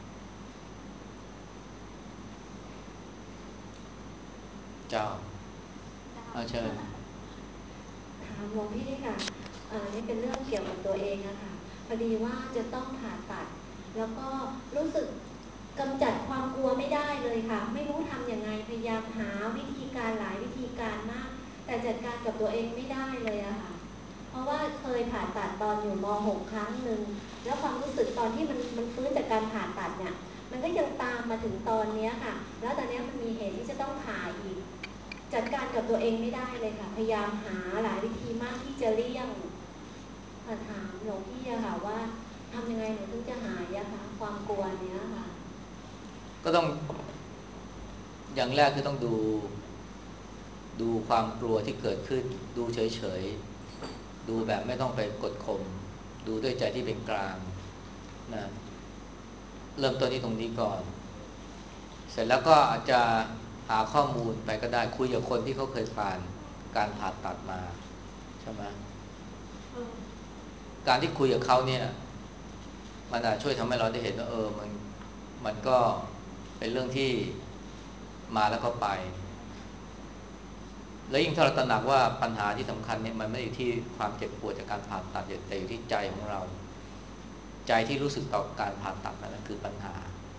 เจ้าเอาเชิญถามหลวงพี่ด้วยค่ะนี่เป็นเรื่องเกี่ยวกับตัวเองอะค่ะพอดีว่าจะต้องผ่าตัดแล้วก็รู้สึกกำจัดความกลัวไม่ได้เลยค่ะไม่รู้ทำยังไงพยายามหาวิธีการหลายวิธีการมากแต่จัดการกับตัวเองไม่ได้เลยอะค่ะเพราะว่าเคยผ่าตัดตอนอยู่ม.6 ครั้งหนึ่งแล้วความรู้สึกตอนที่มันฟื้นจากการผ่าตัดเนี่ยมันก็ยังตามมาถึงตอนนี้ค่ะแล้วตอนนี้มันมีเหตุที่จะต้องผ่าอีกจัดการกับตัวเองไม่ได้เลยค่ะพยายามหาหลายวิธีมากที่จะเลี่ยงถามหลวงพี่อะค่ะว่าทำยังไงหนูถึงจะหายอะคะความกลัวเนี้ยค่ะก็ต้องอย่างแรกคือต้องดูความกลัวที่เกิดขึ้นดูเฉยๆดูแบบไม่ต้องไปกดข่มดูด้วยใจที่เป็นกลางนะเริ่มต้นที่ตรงนี้ก่อนเสร็จแล้วก็อาจจะหาข้อมูลไปก็ได้คุยกับคนที่เขาเคยผ่านการผ่าตัดมาใช่ไหมการที่คุยกับเขาเนี่ยมันอาจช่วยทำให้เราได้เห็นว่ามันก็เป็นเรื่องที่มาแล้วก็ไปแล้วยิ่งถ้าเราตระหนักว่าปัญหาที่สำคัญเนี่ยมันไม่อยู่ที่ความเจ็บปวดจากการผ่าตัดแต่อยู่ที่ใจของเราใจที่รู้สึกต่อการผ่าตัดนั่นแหละคือปัญหา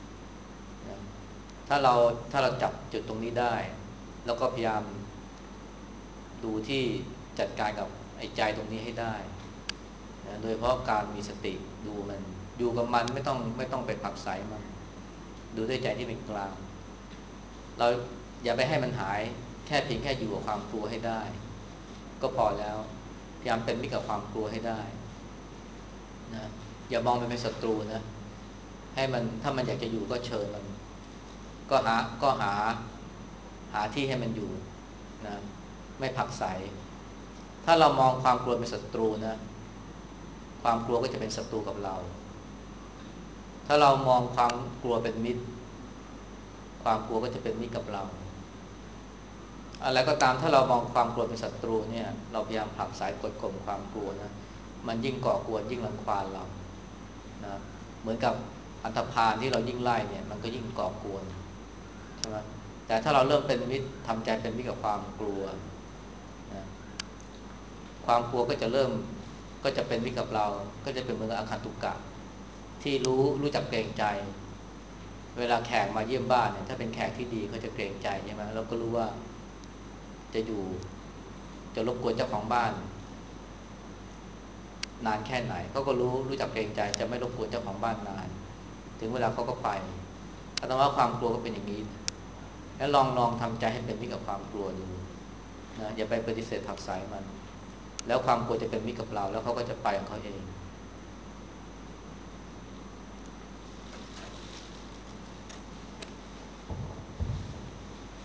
ถ้าเราจับจุดตรงนี้ได้แล้วก็พยายามดูที่จัดการกับไอ้ใจตรงนี้ให้ได้นะโดยเฉพาะการมีสติดูมันอยู่กับมันไม่ต้องไปผลักไสมันดูด้วยใจที่เป็นกลางเราอย่าไปให้มันหายแค่เพียงแค่อยู่กับความกลัวให้ได้ก็พอแล้วพยายามเป็นมิตรกับความกลัวให้ได้นะอย่ามองมันเป็นศัตรูนะให้มันถ้ามันอยากจะอยู่ก็เชิญมันก็หาที่ให้มันอยู่นะไม่ผลักไสถ้าเรามองความกลัวเป็นศัตรูนะความกลัวก็จะเป็นศัตรูกับเราถ้าเรามองความกลัวเป็นมิตรความกลัวก็จะเป็นมิตรกับเราอะไรก็ตามถ้าเรามองความกลัวเป็นศัตรูเนี่ยเราพยายามผลักไสกดข่มความกลัวนะมันยิ่งก่อกวนยิ่งรังควานเรานะเหมือนกับอันธพาลที่เรายิ่งไล่เนี่ยมันก็ยิ่งก่อกวนใช่ไหมแต่ถ้าเราเริ่มเป็นมิตรทำใจเป็นมิตรกับความกลัวนะความกลัวก็จะเป็นมิตรกับเราก็จะเป็นเหมือนกับอาคันตุกะที่รู้จักเกรงใจเวลาแขกมาเยี่ยมบ้านเนี่ยถ้าเป็นแขกที่ดีเขาจะเกรงใจใช่ไหมเราก็รู้ว่าจะรบกวนเจ้าของบ้านนานแค่ไหนเขาก็รู้จักเกรงใจจะไม่รบกวนเจ้าของบ้านนานถึงเวลาเขาก็ไปอาตมาว่าความกลัวก็เป็นอย่างนี้แล้วลองทำใจให้เป็นมิตรกับความกลัวดูนะอย่าไปปฏิเสธผลักไสมันแล้วความกลัวจะเป็นมิตรกับเราแล้วเขาก็จะไปของเขาเอง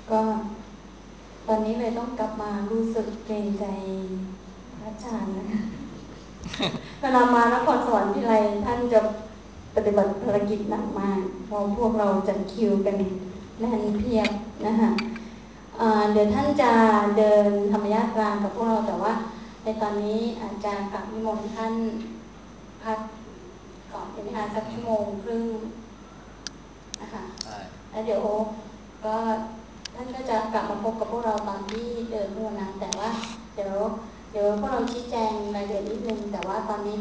ก็ตอนนี้เลยต้องกลับมารู้สึกเกรงใจพระอาจารย์นะคะ เวลามานครสวรรค์ที่ไรท่านจะปฏิบัติภารกิจหนักมากเพราะพวกเราจัดคิวกันแน่นเพียบนะคะเดี๋ยวท่านจะเดินธรรมยาตรากับพวกเราแต่ว่าในตอนนี้อาจจะกลับนิมนต์ท่านพักก่อนนะคะสัก1 ชั่วโมงครึ่งนะคะแล้วเดี๋ยวก็ท่านก็จะกลับมาพบกับพวกเราตอนที่เดินพวกนั้นแต่ว่าเดี๋ยวพวกเราชี้แจงรายละเอียดนิดนึงแต่ว่าตอนนี้